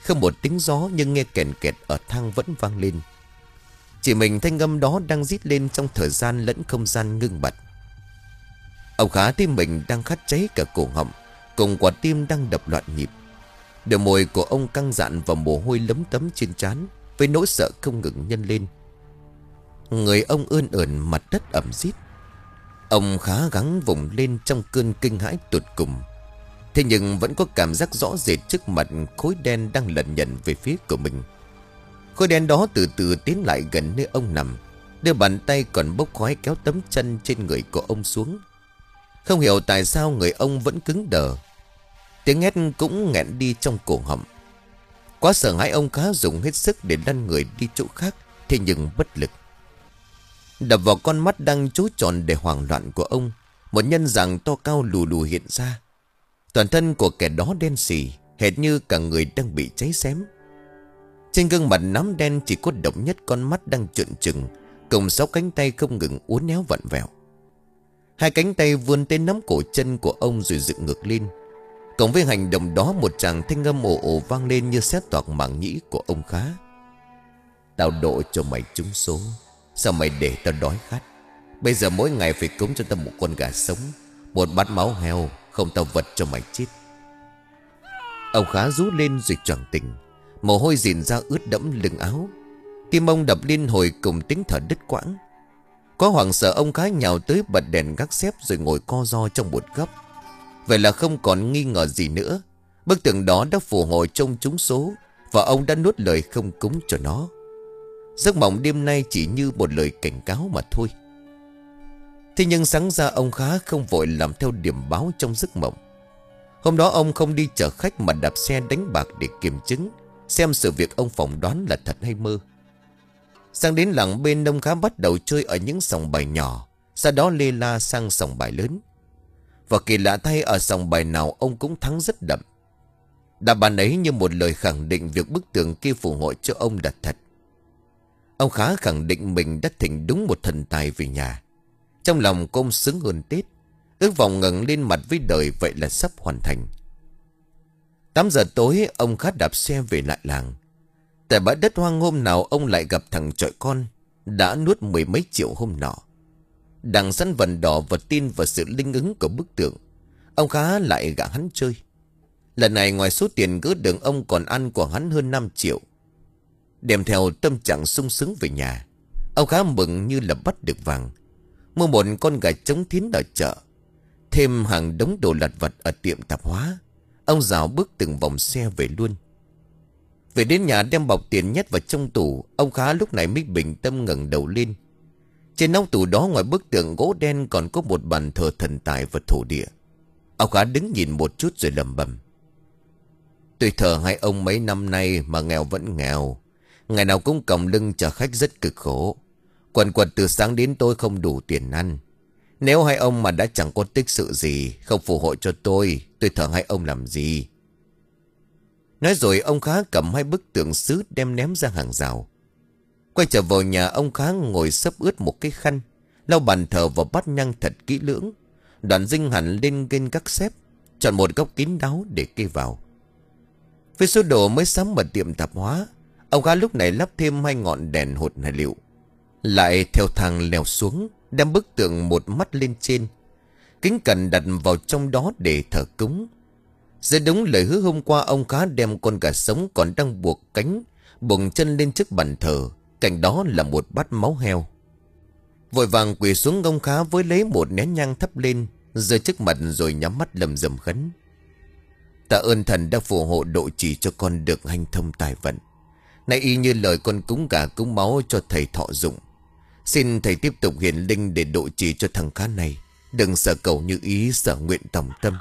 Không một tiếng gió, nhưng nghe kèn kẹt ở thang vẫn vang lên. Chỉ mình thanh âm đó đang rít lên trong thời gian lẫn không gian ngưng bặt. Ông Khá thấy mình đang khát cháy cả cổ họng, cùng quả tim đang đập loạn nhịp. Đôi môi của ông căng dạn và mồ hôi lấm tấm trên trán, với nỗi sợ không ngừng nhân lên. Người ông ươn ởn, mặt đất ẩm rít. Ông Khá gắng vùng lên trong cơn kinh hãi tột cùng. Thế nhưng vẫn có cảm giác rõ rệt trước mặt khối đen đang lẩn nhẩn về phía của mình. Khối đen đó từ từ tiến lại gần nơi ông nằm, đưa bàn tay còn bốc khói kéo tấm chân trên người của ông xuống. Không hiểu tại sao người ông vẫn cứng đờ. Tiếng hét cũng nghẹn đi trong cổ họng. Quá sợ hãi, ông Khá dùng hết sức để lăn người đi chỗ khác, thế nhưng bất lực. Đập vào con mắt đang trố tròn để hoảng loạn của ông, một nhân dạng to cao lù lù hiện ra. Toàn thân của kẻ đó đen sì, hệt như cả người đang bị cháy xém. Trên gương mặt nám đen chỉ có độc nhất con mắt đang trợn trừng, cùng sáu cánh tay không ngừng uốn éo vặn vẹo. Hai cánh tay vươn tới nắm cổ chân của ông rồi dựng ngược lên. Cộng với hành động đó, một tràng thanh âm ồ ồ vang lên như xé toạc màng nhĩ của ông Khá. Tao độ cho mày trúng số, sao mày để tao đói khát? Bây giờ mỗi ngày phải cúng cho tao một con gà sống, một bát máu heo, không tao vật cho mày chết. Ông Khá rú lên rồi choàng tỉnh, mồ hôi rìn ra ướt đẫm lưng áo. Tim ông đập liên hồi cùng tiếng thở đứt quãng. Có hoảng sợ, ông Khá nhào tới bật đèn gác xếp rồi ngồi co ro trong một góc. Vậy là không còn nghi ngờ gì nữa. Bức tượng đó đã phù hộ trông trúng số, và ông đã nuốt lời không cúng cho nó. Giấc mộng đêm nay chỉ như một lời cảnh cáo mà thôi. Thế nhưng sáng ra ông Khá không vội làm theo điểm báo trong giấc mộng. Hôm đó ông không đi chở khách mà đạp xe đánh bạc để kiểm chứng xem sự việc ông phỏng đoán là thật hay mơ. Sang đến làng bên, ông Khá bắt đầu chơi ở những sòng bài nhỏ, sau đó lê la sang sòng bài lớn. Và kỳ lạ thay, ở sòng bài nào ông cũng thắng rất đậm. Đáp bàn ấy như một lời khẳng định việc bức tường kia phù hộ cho ông là thật. Ông Khá khẳng định mình đã thỉnh đúng một thần tài về nhà. Trong lòng cô ông sướng hơn Tết, ước vọng ngẩng lên mặt với đời vậy là sắp hoàn thành. Tám giờ tối, ông Khá đạp xe về lại làng. Tại bãi đất hoang hôm nào ông lại gặp thằng chọi con đã nuốt mười mấy triệu hôm nọ. Đằng sẵn vần đỏ và tin vào sự linh ứng của bức tượng, ông Khá lại gạ hắn chơi. Lần này ngoài số tiền gỡ đường ông còn ăn của hắn hơn năm triệu. Đem theo tâm trạng sung sướng về nhà, ông Khá mừng như là bắt được vàng. Mua một con gà trống thiến ở chợ, thêm hàng đống đồ lặt vặt ở tiệm tạp hóa. Ông rào bước từng vòng xe về luôn. Về đến nhà đem bọc tiền nhét vào trong tủ, ông Khá lúc này mới bình tâm ngẩng đầu lên. Trên nóc tủ đó, ngoài bức tượng gỗ đen, còn có một bàn thờ thần tài và thổ địa. Ông Khá đứng nhìn một chút rồi lẩm bẩm: tôi thờ hai ông mấy năm nay mà nghèo vẫn nghèo, ngày nào cũng còng lưng chở khách rất cực khổ, quần quật từ sáng đến tối không đủ tiền ăn. Nếu hai ông mà đã chẳng có tích sự gì, không phù hộ cho tôi, tôi thờ hai ông làm gì? Nói rồi ông Khá cầm hai bức tượng sứ đem ném ra hàng rào. Quay trở vào nhà, ông Khá ngồi xấp ướt một cái khăn, lau bàn thờ và bát nhang thật kỹ lưỡng, đoạn dinh hẳn lên trên các xếp, chọn một góc kín đáo để kê vào. Với số đồ mới sắm ở tiệm tạp hóa, ông Khá lúc này lắp thêm hai ngọn đèn hột tài liệu, lại theo thang leo xuống, đem bức tượng một mắt lên trên, kính cẩn đặt vào trong đó để thờ cúng. Dưới đúng lời hứa hôm qua, ông Khá đem con gà sống còn đang buộc cánh, bùng chân lên trước bàn thờ, cạnh đó là một bát máu heo. Vội vàng quỳ xuống, ông Khá với lấy một nén nhang thắp lên, giơ trước mặt rồi nhắm mắt lầm rầm khấn: tạ ơn thần đã phù hộ độ trì cho con được hanh thông tài vận. Nay y như lời con cúng gà cúng máu cho thầy thọ dụng, xin thầy tiếp tục hiển linh để độ trì cho thằng Khá này, đừng sợ cầu như ý, sợ nguyện tòng tâm.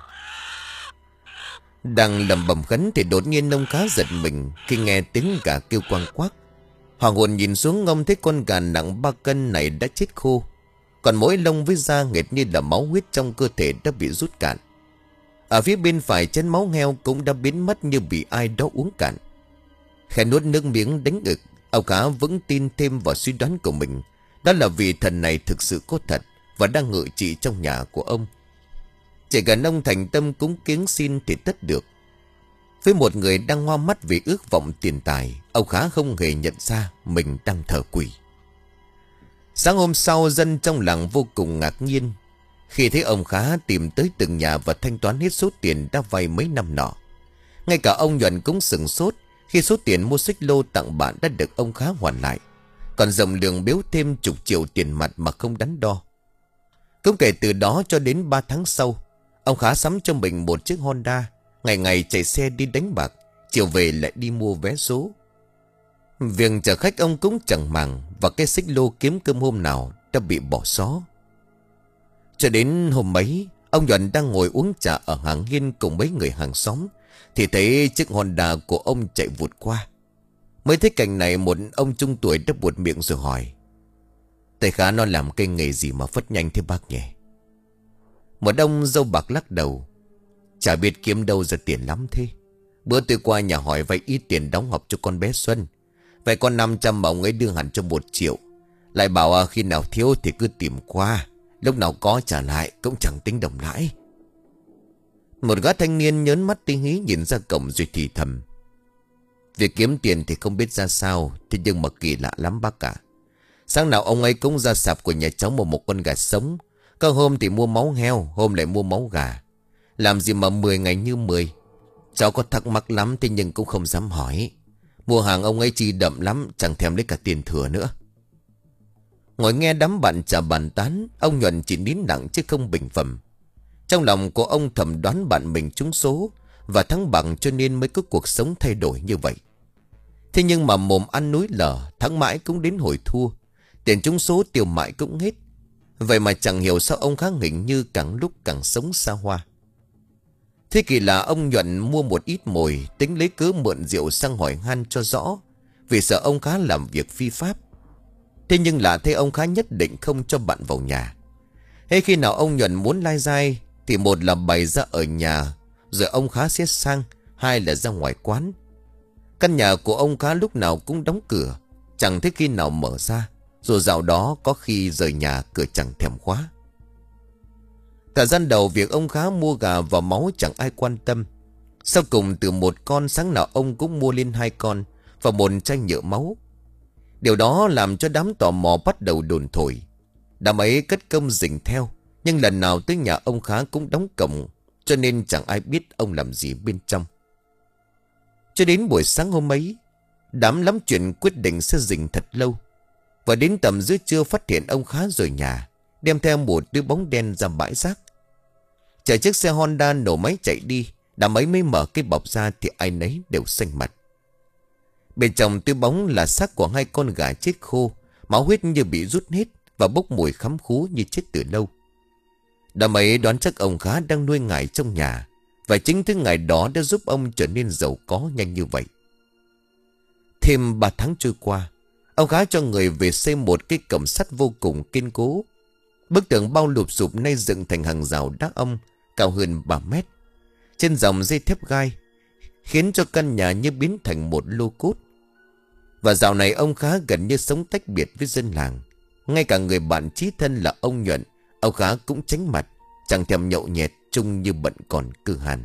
Đang lầm bầm khấn thì đột nhiên ông Khá giật mình khi nghe tiếng gà kêu quang quác. Hoàng hồn nhìn xuống, ông thấy con gà nặng ba cân này đã chết khô, còn mỗi lông với da nghệt như là máu huyết trong cơ thể đã bị rút cạn. Ở phía bên phải chân máu heo cũng đã biến mất như bị ai đó uống cạn. Khẽ nuốt nước miếng đánh ực, ông Khá vững tin thêm vào suy đoán của mình, đó là vì thần này thực sự có thật và đang ngự trị trong nhà của ông. Chỉ cần ông thành tâm cúng kiếng xin thì tất được. Với một người đang hoa mắt vì ước vọng tiền tài, ông Khá không hề nhận ra mình đang thờ quỷ. Sáng hôm sau, dân trong làng vô cùng ngạc nhiên khi thấy ông Khá tìm tới từng nhà và thanh toán hết số tiền đã vay mấy năm nọ. Ngay cả ông Nhuận cũng sửng sốt khi số tiền mua xích lô tặng bạn đã được ông Khá hoàn lại, còn rộng lượng biếu thêm chục triệu tiền mặt mà không đắn đo. Cũng kể từ đó cho đến ba tháng sau, ông Khá sắm cho mình một chiếc Honda, ngày ngày chạy xe đi đánh bạc, chiều về lại đi mua vé số. Việc chở khách ông cũng chẳng màng, và cái xích lô kiếm cơm hôm nào đã bị bỏ xó. Cho đến hôm ấy, ông Nhuận đang ngồi uống trà ở hàng hiên cùng mấy người hàng xóm, thì thấy chiếc Honda của ông chạy vụt qua. Mới thấy cảnh này, một ông trung tuổi đã buột miệng rồi hỏi: "Thầy Khá nó làm cái nghề gì mà phất nhanh thế bác nhỉ?" Một ông dâu bạc lắc đầu: "Chả biết kiếm đâu ra tiền lắm thế. Bữa tôi qua nhà hỏi vay ít tiền đóng học cho con bé Xuân. Vậy con năm trăm mà ông ấy đưa hẳn cho một triệu. Lại bảo khi nào thiếu thì cứ tìm qua, lúc nào có trả lại, cũng chẳng tính đồng lãi." Một gã thanh niên nhớn mắt tinh hí nhìn ra cổng rồi thì thầm: "Việc kiếm tiền thì không biết ra sao, thế nhưng mà kỳ lạ lắm bác cả. Sáng nào ông ấy cũng ra sạp của nhà cháu mua một con gà sống. Có hôm thì mua máu heo, hôm lại mua máu gà. Làm gì mà mười ngày như mười. Cháu có thắc mắc lắm, thế nhưng cũng không dám hỏi. Mua hàng ông ấy chi đậm lắm, chẳng thèm lấy cả tiền thừa nữa." Ngồi nghe đám bạn trà bàn tán, ông Nhuận chỉ nín lặng chứ không bình phẩm. Trong lòng của ông thầm đoán bạn mình trúng số và thắng bằng, cho nên mới có cuộc sống thay đổi như vậy. Thế nhưng mà mồm ăn núi lở, thắng mãi cũng đến hồi thua. Tiền trúng số tiêu mãi cũng hết. Vậy mà chẳng hiểu sao ông Khá hình như càng lúc càng sống xa hoa. Thế kỳ là ông Nhuận mua một ít mồi, tính lấy cớ mượn rượu sang hỏi han cho rõ, vì sợ ông Khá làm việc phi pháp. Thế nhưng lạ thấy ông Khá nhất định không cho bạn vào nhà. Hay khi nào ông Nhuận muốn lai dai thì một là bày ra ở nhà, rồi ông Khá sẽ sang, hai là ra ngoài quán. Căn nhà của ông Khá lúc nào cũng đóng cửa, chẳng thấy khi nào mở ra, rồi dạo đó có khi rời nhà cửa chẳng thèm khóa. Thời gian đầu việc ông Khá mua gà và máu chẳng ai quan tâm. Sau cùng từ một con, sáng nào ông cũng mua lên hai con và một chai nhựa máu. Điều đó làm cho đám tò mò bắt đầu đồn thổi. Đám ấy cất công rình theo, nhưng lần nào tới nhà ông Khá cũng đóng cổng, cho nên chẳng ai biết ông làm gì bên trong. Cho đến buổi sáng hôm ấy, đám lắm chuyện quyết định sẽ rình thật lâu. Và đến tầm giữa trưa phát hiện ông Khá rời nhà, đem theo một đứa bóng đen ra bãi rác. Chờ chiếc xe Honda nổ máy chạy đi, đám ấy mới mở cái bọc ra thì ai nấy đều xanh mặt. Bên trong túi bóng là xác của hai con gà chết khô, máu huyết như bị rút hết và bốc mùi khắm khú như chết từ lâu. Đám ấy đoán chắc ông Khá đang nuôi ngải trong nhà, và chính thứ ngải đó đã giúp ông trở nên giàu có nhanh như vậy. Thêm ba tháng trôi qua, ông Khá cho người về xây một cái cổng sắt vô cùng kiên cố. Bức tường bao lụp sụp nay dựng thành hàng rào đá ong cao hơn ba mét, trên dòng dây thép gai, khiến cho căn nhà như biến thành một lô cốt. Và dạo này ông Khá gần như sống tách biệt với dân làng. Ngay cả người bạn chí thân là ông Nhuận, ông Khá cũng tránh mặt, chẳng thèm nhậu nhẹt, trông như bận còn cư hàn.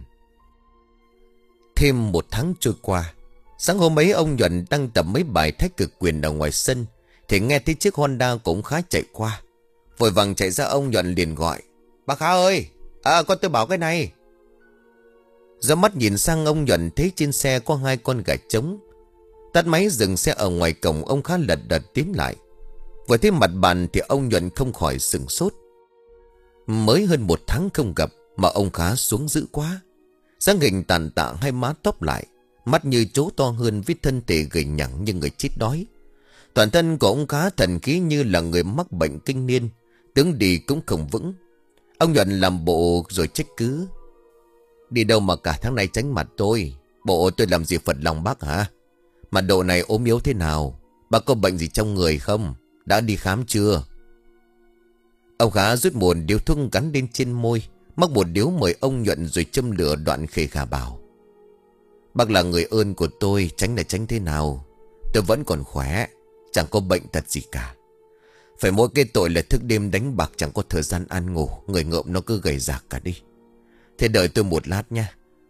Thêm một tháng trôi qua, sáng hôm ấy ông Nhuận đang tập mấy bài thái cực quyền ở ngoài sân, thì nghe thấy chiếc Honda cũng Khá chạy qua. Vội vàng chạy ra, ông Nhuận liền gọi: "Bà Khá ơi, à con tôi bảo cái này." Giơ mắt nhìn sang, ông Nhuận thấy trên xe có hai con gà trống. Tắt máy dừng xe ở ngoài cổng, ông Khá lật đật tiến lại. Vừa thấy mặt bạn thì ông Nhuận không khỏi sửng sốt. Mới hơn một tháng không gặp mà ông Khá xuống dữ quá. Dáng hình tàn tạ, hai má tóp lại, mắt như trố to hơn với thân thể gầy nhẳng như người chết đói. Toàn thân của ông Khá thần khí như là người mắc bệnh kinh niên, tướng đi cũng không vững. Ông Nhuận làm bộ rồi trách cứ: "Đi đâu mà cả tháng nay tránh mặt tôi? Bộ tôi làm gì phật lòng bác hả? Mà độ này ốm yếu thế nào? Bác có bệnh gì trong người không? Đã đi khám chưa?" Ông Khá rút một điếu thuốc gắn lên trên môi, móc một điếu mời ông Nhuận rồi châm lửa đoạn khề khà bảo: "Bác là người ơn của tôi, tránh là tránh thế nào? Tôi vẫn còn khỏe, chẳng có bệnh tật gì cả. Phải mỗi cái tội là thức đêm đánh bạc, chẳng có thời gian ăn ngủ, người ngợm nó cứ gầy rạc cả đi. Thế đợi tôi một lát nha,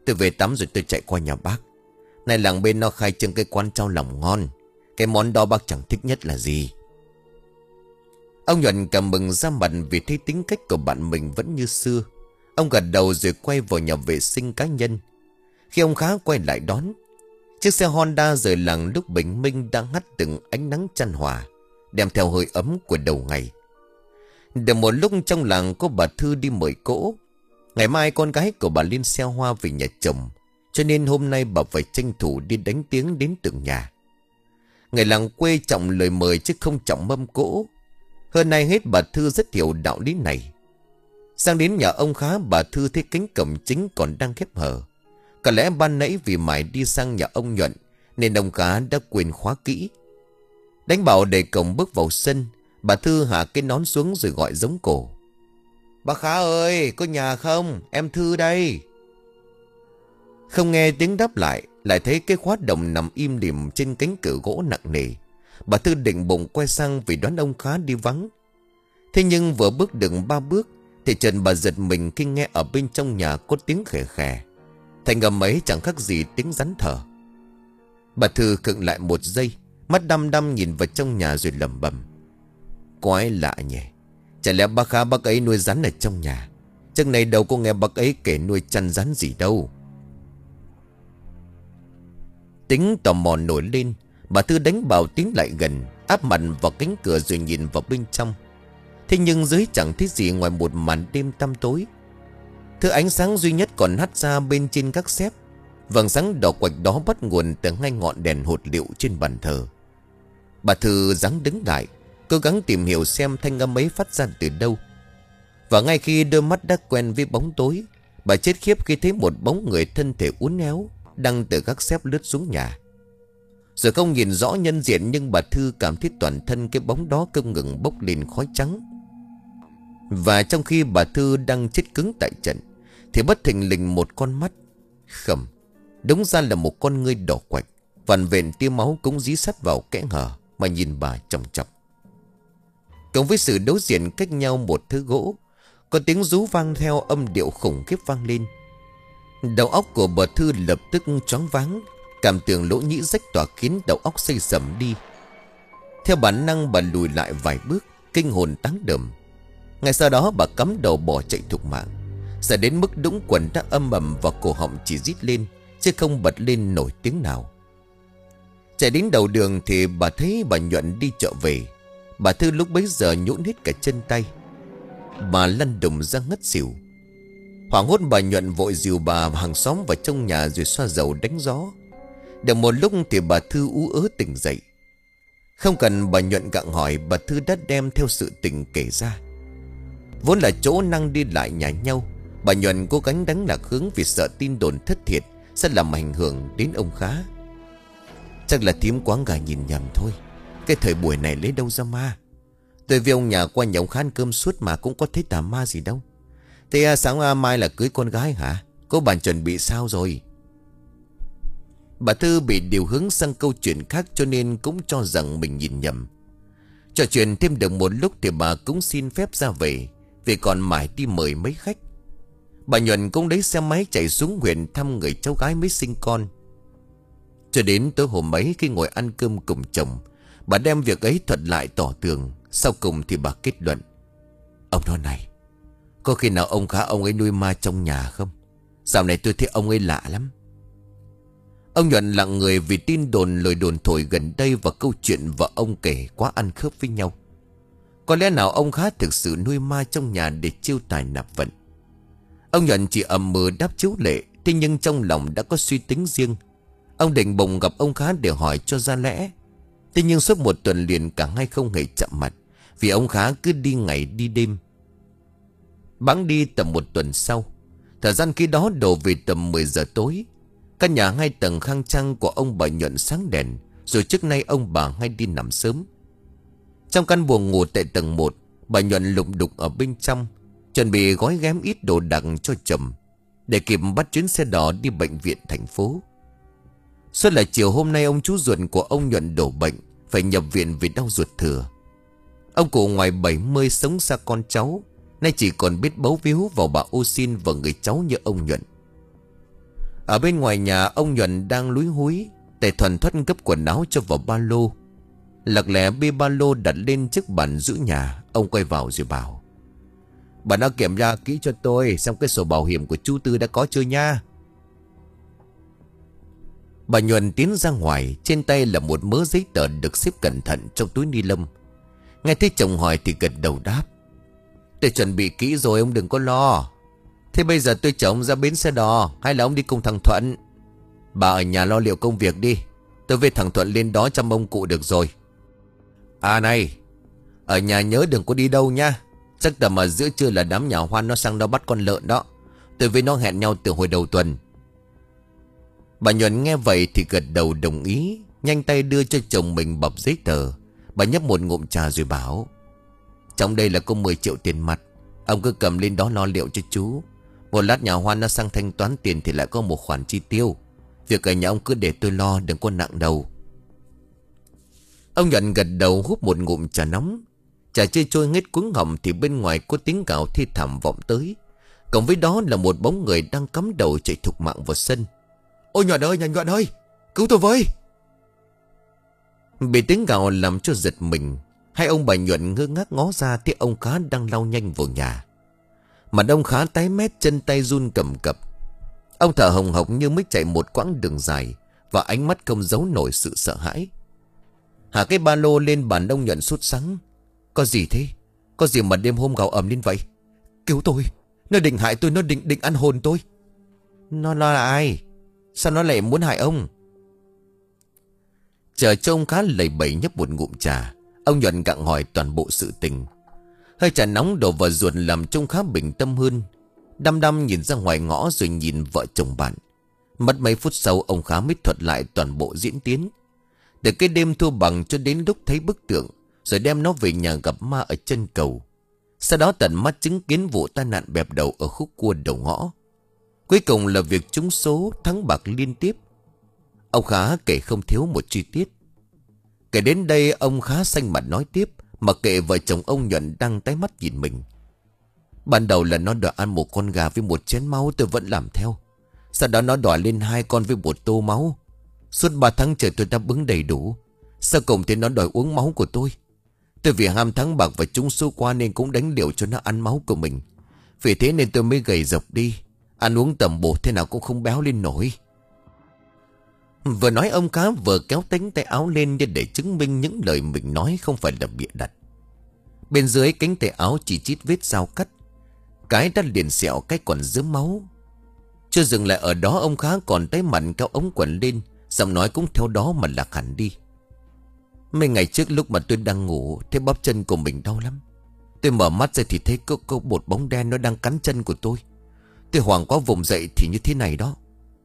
Tôi về tắm rồi tôi chạy qua nhà bác. Này làng bên nó khai trương cái quán chao lòng ngon. Cái món đó bác chẳng thích nhất là gì? Ông Nhuận cảm mừng ra mặt vì thấy tính cách của bạn mình vẫn như xưa. Ông gật đầu rồi quay vào nhà vệ sinh cá nhân. Khi ông Khá quay lại đón, chiếc xe Honda rời làng lúc bình minh đang hắt từng ánh nắng chan hòa, đem theo hơi ấm của đầu ngày. Được một lúc trong làng có bà Thư đi mời cỗ. Ngày mai con gái của bà lên xe hoa về nhà chồng, cho nên hôm nay bà phải tranh thủ đi đánh tiếng đến từng nhà. Người làng quê trọng lời mời chứ không trọng mâm cỗ. Hơn ai hết bà Thư rất hiểu đạo lý này. Sang đến nhà ông Khá, bà Thư thấy cánh cổng chính còn đang khép hờ. Có lẽ ban nãy vì mải đi sang nhà ông Nhuận nên ông Khá đã quên khóa kỹ. Đánh bảo để cổng bước vào sân, bà Thư hạ cái nón xuống rồi gọi giống cổ. Bà Khá ơi, có nhà không? Em Thư đây. Không nghe tiếng đáp lại, lại thấy cái khóa đồng nằm im lìm trên cánh cửa gỗ nặng nề. Bà Thư định bụng quay sang vì đoán ông Khá đi vắng. Thế nhưng vừa bước được ba bước thì chợt bà giật mình khi nghe ở bên trong nhà có tiếng khè khè. Thành âm ấy chẳng khác gì tiếng rắn thở. Bà Thư khựng lại một giây, mắt đăm đăm nhìn vào trong nhà rồi lẩm bẩm. Quái lạ nhỉ, chả lẽ bác Khá bác ấy nuôi rắn ở trong nhà? Trước này đâu có nghe bác ấy kể nuôi chăn rắn gì đâu. Tính tò mò nổi lên, bà Thư đánh bảo tiến lại gần, áp mặt vào cánh cửa rồi nhìn vào bên trong. Thế nhưng dưới chẳng thấy gì ngoài một màn đêm tăm tối. Thứ ánh sáng duy nhất còn hắt ra bên trên các xếp. Vầng sáng đỏ quạch đó bắt nguồn từ ngay ngọn đèn hột liệu trên bàn thờ. Bà Thư giáng đứng lại, cố gắng tìm hiểu xem thanh âm ấy phát ra từ đâu. Và ngay khi đôi mắt đã quen với bóng tối, bà chết khiếp khi thấy một bóng người thân thể uốn éo đang từ các xếp lướt xuống nhà. Rồi không nhìn rõ nhân diện, nhưng bà Thư cảm thấy toàn thân cái bóng đó không ngừng bốc lên khói trắng. Và trong khi bà Thư đang chết cứng tại trận thì bất thình lình một con mắt khẩm, đúng ra là một con ngươi đỏ quạch, vằn vện tia máu cũng dí sắt vào kẽ hở mà nhìn bà chòng chọc. Cộng với sự đối diện cách nhau một thứ gỗ, có tiếng rú vang theo âm điệu khủng khiếp vang lên. Đầu óc của bà Thư lập tức choáng váng, cảm tưởng lỗ nhĩ rách tỏa khiến đầu óc xây sẩm đi. Theo bản năng bà lùi lại vài bước, kinh hồn táng đờm. Ngay sau đó bà cắm đầu bỏ chạy thục mạng. Giờ đến mức đũng quần đã âm ầm vào cổ họng chỉ rít lên, chứ không bật lên nổi tiếng nào. Chạy đến đầu đường thì bà thấy bà Nhuận đi chợ về. Bà Thư lúc bấy giờ nhũn hết cả chân tay, bà lăn đùng ra ngất xỉu. Hoảng hốt bà Nhuận vội dìu bà hàng xóm vào trong nhà rồi xoa dầu đánh gió. Được một lúc thì bà Thư ú ớ tỉnh dậy. Không cần bà Nhuận gặng hỏi, bà Thư đã đem theo sự tình kể ra. Vốn là chỗ năng đi lại nhà nhau, bà Nhuận cố gắng đánh lạc hướng vì sợ tin đồn thất thiệt sẽ làm ảnh hưởng đến ông Khá. Chắc là thím quán gà nhìn nhầm thôi. Cái thời buổi này lấy đâu ra ma? Tôi với ông nhà qua nhà ông Khá ăn cơm suốt mà cũng có thấy tà ma gì đâu. Thế à, sáng à, mai là cưới con gái hả? Cô bạn chuẩn bị sao rồi? Bà Thư bị điều hướng sang câu chuyện khác cho nên cũng cho rằng mình nhìn nhầm. Trò chuyện thêm được một lúc thì bà cũng xin phép ra về, vì còn mãi đi mời mấy khách. Bà Nhuận cũng lấy xe máy chạy xuống huyện thăm người cháu gái mới sinh con. Cho đến tối hôm ấy khi ngồi ăn cơm cùng chồng, bà đem việc ấy thuật lại tỏ tường. Sau cùng thì bà kết luận. Ông nói này, có khi nào ông Khá ông ấy nuôi ma trong nhà không? Dạo này tôi thấy ông ấy lạ lắm. Ông Nhuận lặng người vì tin đồn lời đồn thổi gần đây và câu chuyện vợ ông kể quá ăn khớp với nhau. Có lẽ nào ông Khá thực sự nuôi ma trong nhà để chiêu tài nạp vận? Ông Nhuận chỉ ầm mừ đáp chiếu lệ, thế nhưng trong lòng đã có suy tính riêng. Ông định bụng gặp ông Khá để hỏi cho ra lẽ. Thế nhưng suốt một tuần liền cả hai không hề chạm mặt, vì ông Khá cứ đi ngày đi đêm. Bẵng đi tầm một tuần sau, thời gian khi đó đổ về tầm mười giờ tối. Căn nhà hai tầng khang trang của ông bà Nhuận sáng đèn, rồi trước nay ông bà hay đi nằm sớm. Trong căn buồng ngủ tại tầng một, bà Nhuận lục đục ở bên trong, chuẩn bị gói ghém ít đồ đạc cho chồng, để kịp bắt chuyến xe đỏ đi bệnh viện thành phố. Suốt là chiều hôm nay ông chú ruột của ông Nhuận đổ bệnh, phải nhập viện vì đau ruột thừa. Ông cụ ngoài bảy mươi sống xa con cháu, nay chỉ còn biết bấu víu vào bà ô xin và người cháu như ông Nhuận. Ở bên ngoài nhà, ông Nhuận đang lúi húi, tay thuần thoắt gấp quần áo cho vào ba lô. Lặc lẻ bê ba lô đặt lên chiếc bàn giữ nhà. Ông quay vào rồi bảo: "Bà đã kiểm tra kỹ cho tôi xem cái sổ bảo hiểm của chú Tư đã có chưa nha." Bà Nhuận tiến ra ngoài, trên tay là một mớ giấy tờ được xếp cẩn thận trong túi ni lông. Nghe thấy chồng hỏi thì gật đầu đáp: "Tôi chuẩn bị kỹ rồi, ông đừng có lo. Thế bây giờ tôi chở ông ra bến xe đò, hay là ông đi cùng thằng Thuận?" "Bà ở nhà lo liệu công việc đi, tôi với thằng Thuận lên đó chăm ông cụ được rồi." "À này, ở nhà nhớ đừng có đi đâu nha. Chắc tầm ở giữa trưa là đám nhà Hoan nó sang đó bắt con lợn đó. Tôi với nó hẹn nhau từ hồi đầu tuần." Bà Nhuận nghe vậy thì gật đầu đồng ý, nhanh tay đưa cho chồng mình bọc giấy tờ. Bà nhấp một ngụm trà rồi bảo: "Trong đây là có mười triệu tiền mặt, ông cứ cầm lên đó lo liệu cho chú. Một lát nhà Hoan nó sang thanh toán tiền thì lại có một khoản chi tiêu. Việc ở nhà ông cứ để tôi lo, đừng có nặng đầu." Ông Nhuận gật đầu hút một ngụm trà nóng. Trà chưa trôi hết cuống họng thì bên ngoài có tiếng gào thê thảm vọng tới. Cộng với đó là một bóng người đang cắm đầu chạy thục mạng vào sân. "Ôi Nhuận ơi, nhà Nhuận ơi, cứu tôi với!" Bị tiếng gào làm cho giật mình, hai ông bà Nhuận ngơ ngác ngó ra thấy ông Khá đang lao nhanh vào nhà. Mặt ông Khá tái mét, chân tay run cầm cập. Ông thở hồng hộc như mới chạy một quãng đường dài, và ánh mắt không giấu nổi sự sợ hãi. Hạ cái ba lô lên bàn, ông Nhuận sốt sắng: "Có gì thế? Có gì mà đêm hôm gào ầm lên vậy? Cứu tôi! Nó định hại tôi, nó định định ăn hồn tôi." "Nó nó là ai? Sao nó lại muốn hại ông?" Chờ cho ông Khá lầy bẩy nhấp một ngụm trà, ông Nhuận gặng hỏi toàn bộ sự tình. Hơi trà nóng đổ vào ruột làm trông Khá bình tâm hơn. Đăm đăm nhìn ra ngoài ngõ rồi nhìn vợ chồng bạn. Mất mấy phút sau, ông Khá mới thuật lại toàn bộ diễn tiến, từ cái đêm thua bằng cho đến lúc thấy bức tượng, rồi đem nó về nhà gặp ma ở chân cầu. Sau đó tận mắt chứng kiến vụ tai nạn bẹp đầu ở khúc cua đầu ngõ. Cuối cùng là việc trúng số thắng bạc liên tiếp. Ông Khá kể không thiếu một chi tiết. Kể đến đây, ông Khá xanh mặt nói tiếp, mặc kệ vợ chồng ông Nhuận đang tái mắt nhìn mình. "Ban đầu là nó đòi ăn một con gà với một chén máu, tôi vẫn làm theo. Sau đó nó đòi lên hai con với một tô máu. Suốt ba tháng trời tôi đáp ứng đầy đủ. Sau cùng thì nó đòi uống máu của tôi. Tôi vì ham thắng bạc và trúng số qua nên cũng đánh liều cho nó ăn máu của mình. Vì thế nên tôi mới gầy dọc đi. Ăn uống tầm bổ thế nào cũng không béo lên nổi." Vừa nói, ông Khá vừa kéo cánh tay áo lên như để chứng minh những lời mình nói không phải là bịa đặt. Bên dưới cánh tay áo chỉ chít vết dao cắt, cái đã liền sẹo, cái còn dớm máu. Chưa dừng lại ở đó, ông Khá còn tái mặt kéo ống quần lên, giọng nói cũng theo đó mà lạc hẳn đi. "Mấy ngày trước lúc mà tôi đang ngủ, thấy bắp chân của mình đau lắm. Tôi mở mắt ra thì thấy có, có một bóng đen nó đang cắn chân của tôi. Tôi hoảng quá vùng dậy thì như thế này đó."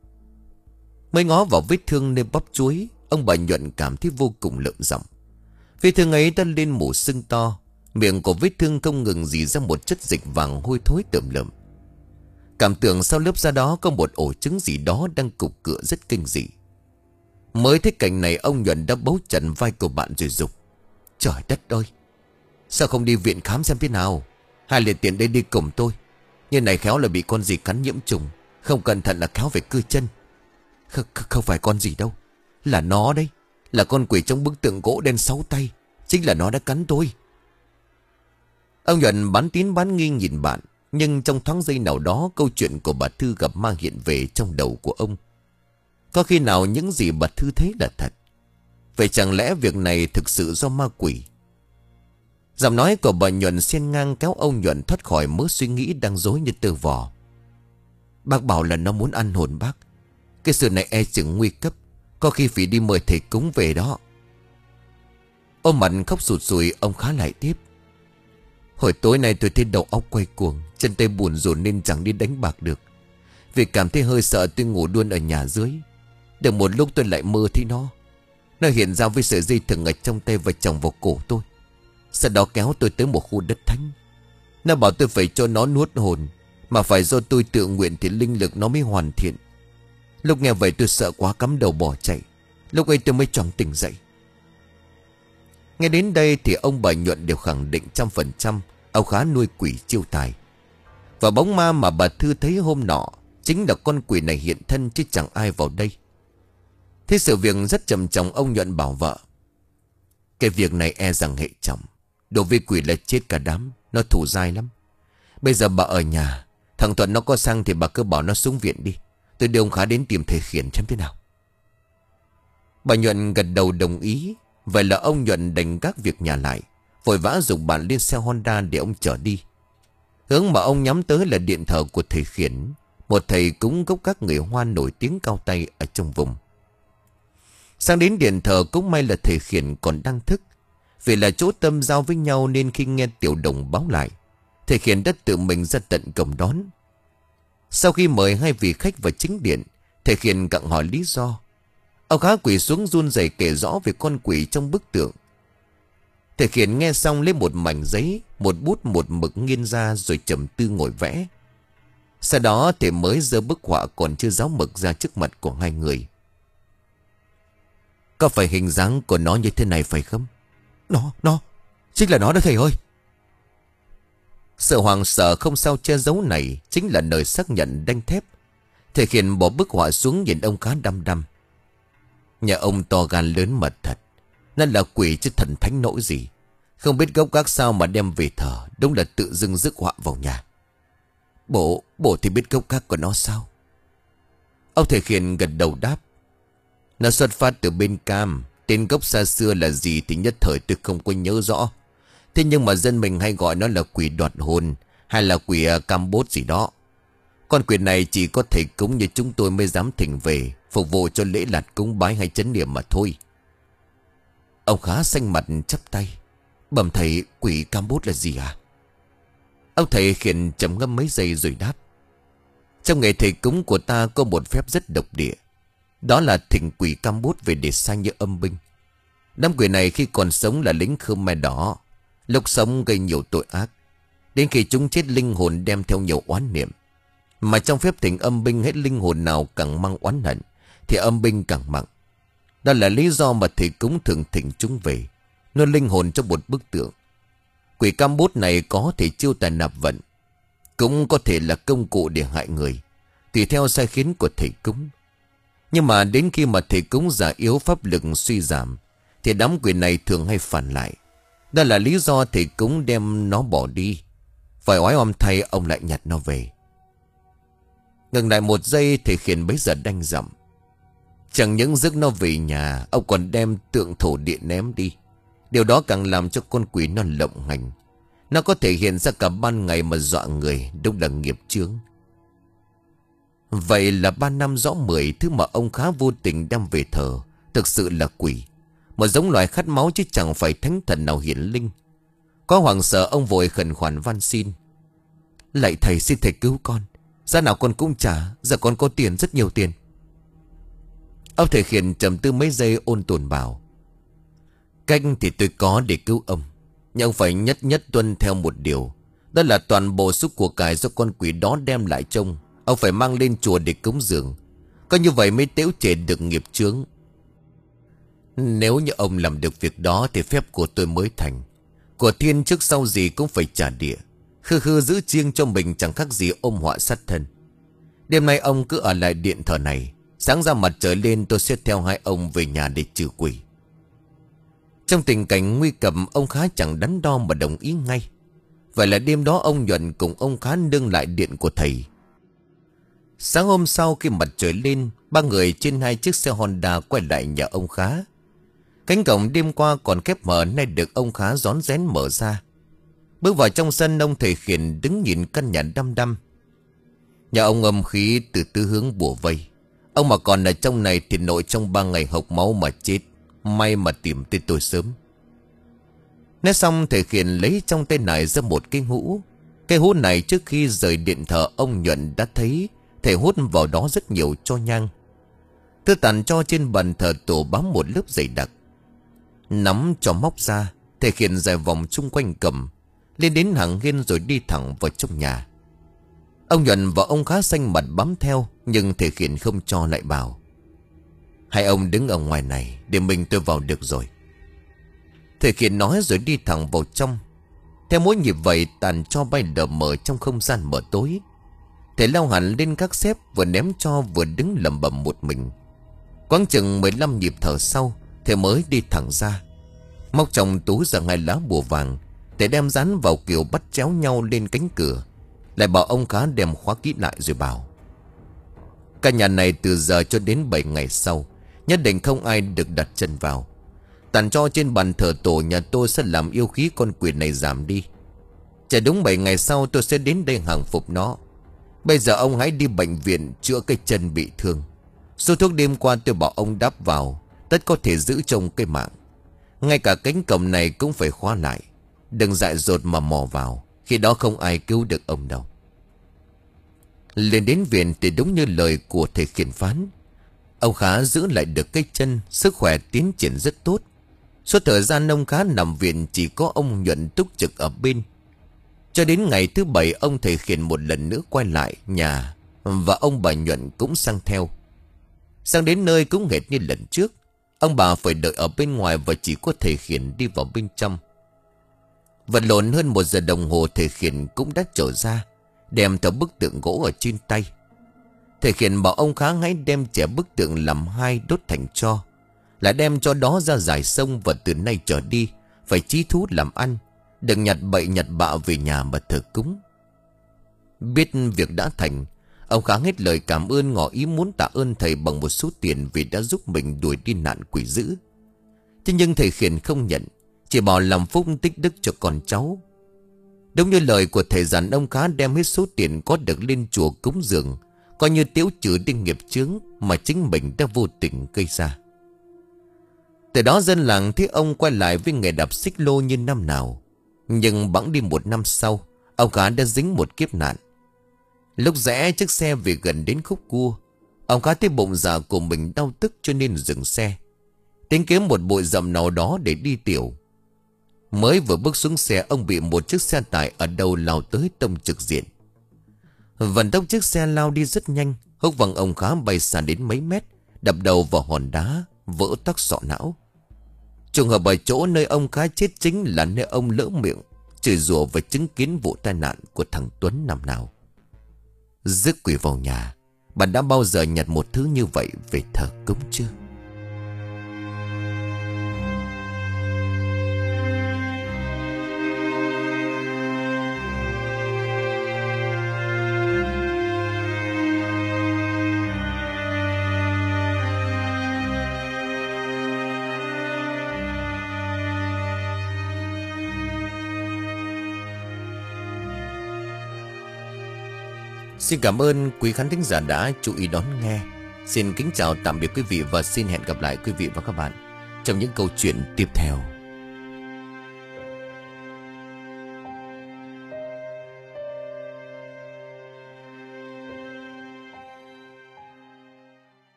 Mới ngó vào vết thương nơi bắp chuối, ông bà Nhuận cảm thấy vô cùng lợm giọng. Vết thương ấy đã lên mủ sưng to, miệng của vết thương không ngừng rỉ ra một chất dịch vàng hôi thối tởm lợm. Cảm tưởng sau lớp da đó có một ổ trứng gì đó đang cục cựa rất kinh dị. Mới thấy cảnh này, ông Nhuận đã bấu chặt vai của bạn rồi dục: "Trời đất ơi, sao không đi viện khám xem thế nào? Hay là tiện đây đi cùng tôi? Như này khéo là bị con gì cắn nhiễm trùng, không cẩn thận là khéo phải cưa chân." Không, không phải con gì đâu, là nó đấy. Là con quỷ trong bức tượng gỗ đen sáu tay. Chính là nó đã cắn tôi." Ông Nhuận bán tín bán nghi nhìn bạn, nhưng trong thoáng giây nào đó, câu chuyện của bà Thư gặp ma hiện về trong đầu của ông. Có khi nào những gì bà Thư thấy là thật? Vậy chẳng lẽ việc này thực sự do ma quỷ? Giọng nói của bà Nhuận xen ngang kéo ông Nhuận thoát khỏi mớ suy nghĩ đang rối như tơ vò. "Bác bảo là nó muốn ăn hồn bác. Cái sự này e chừng nguy cấp, có khi phải đi mời thầy cúng về đó." Ôm mặt khóc sụt sùi, ông Khá lại tiếp: "Hồi tối nay tôi thấy đầu óc quay cuồng, chân tay buồn rộn nên chẳng đi đánh bạc được. Vì cảm thấy hơi sợ, tôi ngủ luôn ở nhà dưới. Được một lúc tôi lại mơ thấy nó. Nó hiện ra với sợi dây thừng ở trong tay và chồng vào cổ tôi. Sau đó kéo tôi tới một khu đất thánh. Nó bảo tôi phải cho nó nuốt hồn, mà phải do tôi tự nguyện thì linh lực nó mới hoàn thiện. Lúc nghe vậy tôi sợ quá, cắm đầu bỏ chạy. Lúc ấy tôi mới choàng tỉnh dậy." Nghe đến đây thì ông bà Nhuận đều khẳng định trăm phần trăm ông Khá nuôi quỷ chiêu tài. Và bóng ma mà bà Thư thấy hôm nọ chính là con quỷ này hiện thân chứ chẳng ai vào đây. Thế sự việc rất trầm trọng, ông Nhuận bảo vợ: cái việc này e rằng hệ trọng. Đồ vi quỷ là chết cả đám. Nó thủ dai lắm. Bây giờ bà ở nhà, thằng Thuận nó có sang thì bà cứ bảo nó xuống viện đi. Tôi đưa ông Khá đến tìm thầy Khiển xem thế nào. Bà Nhuận gật đầu đồng ý. Vậy là ông Nhuận đành gác việc nhà lại, vội vã giục bạn lên xe Honda để ông chở đi. Hướng mà ông nhắm tới là điện thờ của thầy Khiển, một thầy cúng gốc các người Hoa nổi tiếng cao tay ở trong vùng. Sang đến điện thờ cũng may là thầy Khiển còn đang thức. Vì là chỗ tâm giao với nhau nên khi nghe Tiểu Đồng báo lại, thầy Khiển đã tự mình ra tận cổng đón. Sau khi mời hai vị khách vào chính điện, thầy Khiển gặng hỏi lý do. Ông Khá quỳ xuống run rẩy kể rõ về con quỷ trong bức tượng. Thầy Khiển nghe xong lấy một mảnh giấy, một bút một mực nghiên ra rồi trầm tư ngồi vẽ. Sau đó thầy mới giơ bức họa còn chưa ráo mực ra trước mặt của hai người. Có phải hình dáng của nó như thế này phải không? Nó, nó, chính là nó đó thầy ơi. Sự hoàng sợ không sao che giấu này chính là lời xác nhận đanh thép. Thầy Khiển bỏ bức họa xuống nhìn ông Khá đăm đăm. Nhà ông to gan lớn mật thật. Nó là quỷ chứ thần thánh nỗi gì. Không biết gốc gác sao mà đem về thờ. Đúng là tự dưng rước họa vào nhà. Bộ, bộ thì biết gốc gác của nó sao? Ông thầy Khiển gật đầu đáp. Nó xuất phát từ bên Cam. Tên gốc xa xưa là gì thì nhất thời tôi không có nhớ rõ. Thế nhưng mà dân mình hay gọi nó là quỷ đoạt hồn, hay là quỷ Cam Bốt gì đó. Con quỷ này chỉ có thầy cúng như chúng tôi mới dám thỉnh về, phục vụ cho lễ lạt cúng bái hay chấn niệm mà thôi. Ông Khá xanh mặt chắp tay. Bẩm thầy, quỷ Cam Bốt là gì à? Ông thầy Khiển trầm ngâm mấy giây rồi đáp. Trong nghề thầy cúng của ta có một phép rất độc địa. Đó là thỉnh quỷ Cam Bốt về để sai như âm binh. Đám quỷ này khi còn sống là lính Khmer Đỏ, lúc sống gây nhiều tội ác. Đến khi chúng chết linh hồn đem theo nhiều oán niệm. Mà trong phép thỉnh âm binh, hết linh hồn nào càng mang oán hận thì âm binh càng mạnh. Đó là lý do mà thầy cúng thường thỉnh chúng về, nuôi linh hồn cho một bức tượng. Quỷ Cam Bốt này có thể chiêu tài nạp vận, cũng có thể là công cụ để hại người, tùy theo sai khiến của thầy cúng. Nhưng mà đến khi mà thầy cúng già yếu, pháp lực suy giảm, thì đám quỷ này thường hay phản lại. Đó là lý do thầy cúng đem nó bỏ đi. Phải oái oăm thay ông lại nhặt nó về. Ngừng lại một giây, thầy Khiển bấy giờ đanh giọng. Chẳng những rước nó về nhà, ông còn đem tượng thổ địa ném đi. Điều đó càng làm cho con quỷ nó lộng hành. Nó có thể hiện ra cả ban ngày mà dọa người, đúng là nghiệp chướng. Vậy là ba năm rõ mười, thứ mà ông Khá vô tình đem về thờ thực sự là quỷ, một giống loài khát máu chứ chẳng phải thánh thần nào hiển linh. Có hoảng sợ, ông vội khẩn khoản van xin. Lạy thầy, xin thầy cứu con. Giá nào con cũng trả. Giờ con có tiền, rất nhiều tiền. Ông thầy Khiển trầm tư mấy giây ôn tồn bảo. Cách thì tôi có để cứu ông, nhưng ông phải nhất nhất tuân theo một điều. Đó là toàn bộ số của cải do con quỷ đó đem lại trông, ông phải mang lên chùa để cúng dường. Có như vậy mới tễu chế được nghiệp chướng. Nếu như ông làm được việc đó thì phép của tôi mới thành. Của thiên trước sau gì cũng phải trả địa. Khư khư giữ chiêng cho mình chẳng khác gì ôm họa sát thân. Đêm nay ông cứ ở lại điện thờ này. Sáng ra mặt trời lên tôi sẽ theo hai ông về nhà để trừ quỷ. Trong tình cảnh nguy cấp, ông Khá chẳng đắn đo mà đồng ý ngay. Vậy là đêm đó ông Nhuận cùng ông Khá nương lại điện của thầy. Sáng hôm sau khi mặt trời lên, ba người trên hai chiếc xe Honda quay lại nhà ông Khá. Cánh cổng đêm qua còn khép mở nay được ông Khá rón rén mở ra. Bước vào trong sân, ông thầy Khiển đứng nhìn căn nhà đăm đăm. Nhà ông âm khí từ tứ hướng bủa vây. Ông mà còn ở trong này thì nội trong ba ngày hộc máu mà chết. May mà tìm tới tôi sớm. Nói xong, thầy Khiển lấy trong tay này ra một cái hũ. Cái hũ này trước khi rời điện thờ, ông Nhuận đã thấy thầy hút vào đó rất nhiều tro nhang. Thứ tàn cho trên bàn thờ tổ bám một lớp dày đặc. Nắm cho móc ra, thầy Khiển dài vòng chung quanh cầm lên đến hàng hiên rồi đi thẳng vào trong nhà. Ông Nhuận và ông Khá xanh mặt bám theo, nhưng thầy Khiển không cho, lại bảo. Hai ông đứng ở ngoài này, để mình tôi vào được rồi. Thầy Khiển nói rồi đi thẳng vào trong. Theo mỗi nhịp vậy, tàn cho bay lờ mờ trong không gian mờ tối. Thầy lao hẳn lên các xếp, vừa ném cho vừa đứng lẩm bẩm một mình. Quãng chừng mười lăm nhịp thở sau, thầy mới đi thẳng ra. Móc trong túi ra hai lá bùa vàng, thầy đem dán vào kiểu bắt chéo nhau lên cánh cửa. Lại bảo ông Khá đem khóa kỹ lại rồi bảo: căn nhà này từ giờ cho đến bảy ngày sau nhất định không ai được đặt chân vào. Tàn cho trên bàn thờ tổ nhà tôi sẽ làm yêu khí con quỷ này giảm đi. Chỉ đúng bảy ngày sau tôi sẽ đến đây hàng phục nó. Bây giờ ông hãy đi bệnh viện chữa cái chân bị thương. Số thuốc đêm qua tôi bảo ông đắp vào, tất có thể giữ trông cái mạng. Ngay cả cánh cổng này cũng phải khóa lại. Đừng dại dột mà mò vào, khi đó không ai cứu được ông đâu. Lên đến viện thì đúng như lời của thầy khiển phán. Ông Khá giữ lại được cái chân, sức khỏe tiến triển rất tốt. Suốt thời gian ông Khá nằm viện chỉ có ông Nhuận túc trực ở bên. Cho đến ngày thứ bảy ông thầy khiển một lần nữa quay lại nhà, và ông bà Nhuận cũng sang theo. Sang đến nơi cũng hệt như lần trước. Ông bà phải đợi ở bên ngoài và chỉ có thầy khiển đi vào bên trong. Vật lộn hơn một giờ đồng hồ thầy khiển cũng đã trở ra, đem theo bức tượng gỗ ở trên tay. Thầy khiển bảo ông Khá hãy đem chẻ bức tượng làm hai đốt thành tro, lại đem cho đó ra dải sông, và từ nay trở đi phải chí thú làm ăn, đừng nhặt bậy nhặt bạ về nhà mà thờ cúng. Biết việc đã thành, ông Khá hết lời cảm ơn, ngỏ ý muốn tạ ơn thầy bằng một số tiền vì đã giúp mình đuổi đi nạn quỷ dữ. Thế nhưng thầy khiển không nhận, chỉ bảo làm phúc tích đức cho con cháu. Đúng như lời của thầy dặn, ông Khá đem hết số tiền có được lên chùa cúng dường, coi như tiêu trừ đi nghiệp chướng mà chính mình đã vô tình gây ra. Từ đó dân làng thấy ông quay lại với nghề đạp xích lô như năm nào. Nhưng bẵng đi một năm sau, ông Khá đã dính một kiếp nạn. Lúc rẽ chiếc xe về gần đến khúc cua, ông Khá thấy bụng dạ của mình đau tức cho nên dừng xe, tính kiếm một bụi rậm nào đó để đi tiểu. Mới vừa bước xuống xe, ông bị một chiếc xe tải ở đầu lao tới tông trực diện. Vận tốc chiếc xe lao đi rất nhanh, húc văng ông Khá bay xa đến mấy mét, đập đầu vào hòn đá, vỡ toác sọ não. Trùng hợp ở chỗ nơi ông Khá chết chính là nơi ông lỡ miệng chửi rủa và chứng kiến vụ tai nạn của thằng Tuấn năm nào. Rước quỷ vào nhà, bạn đã bao giờ nhặt một thứ như vậy về thờ cúng chưa? Xin cảm ơn quý khán thính giả đã chú ý đón nghe. Xin kính chào tạm biệt quý vị và xin hẹn gặp lại quý vị và các bạn trong những câu chuyện tiếp theo.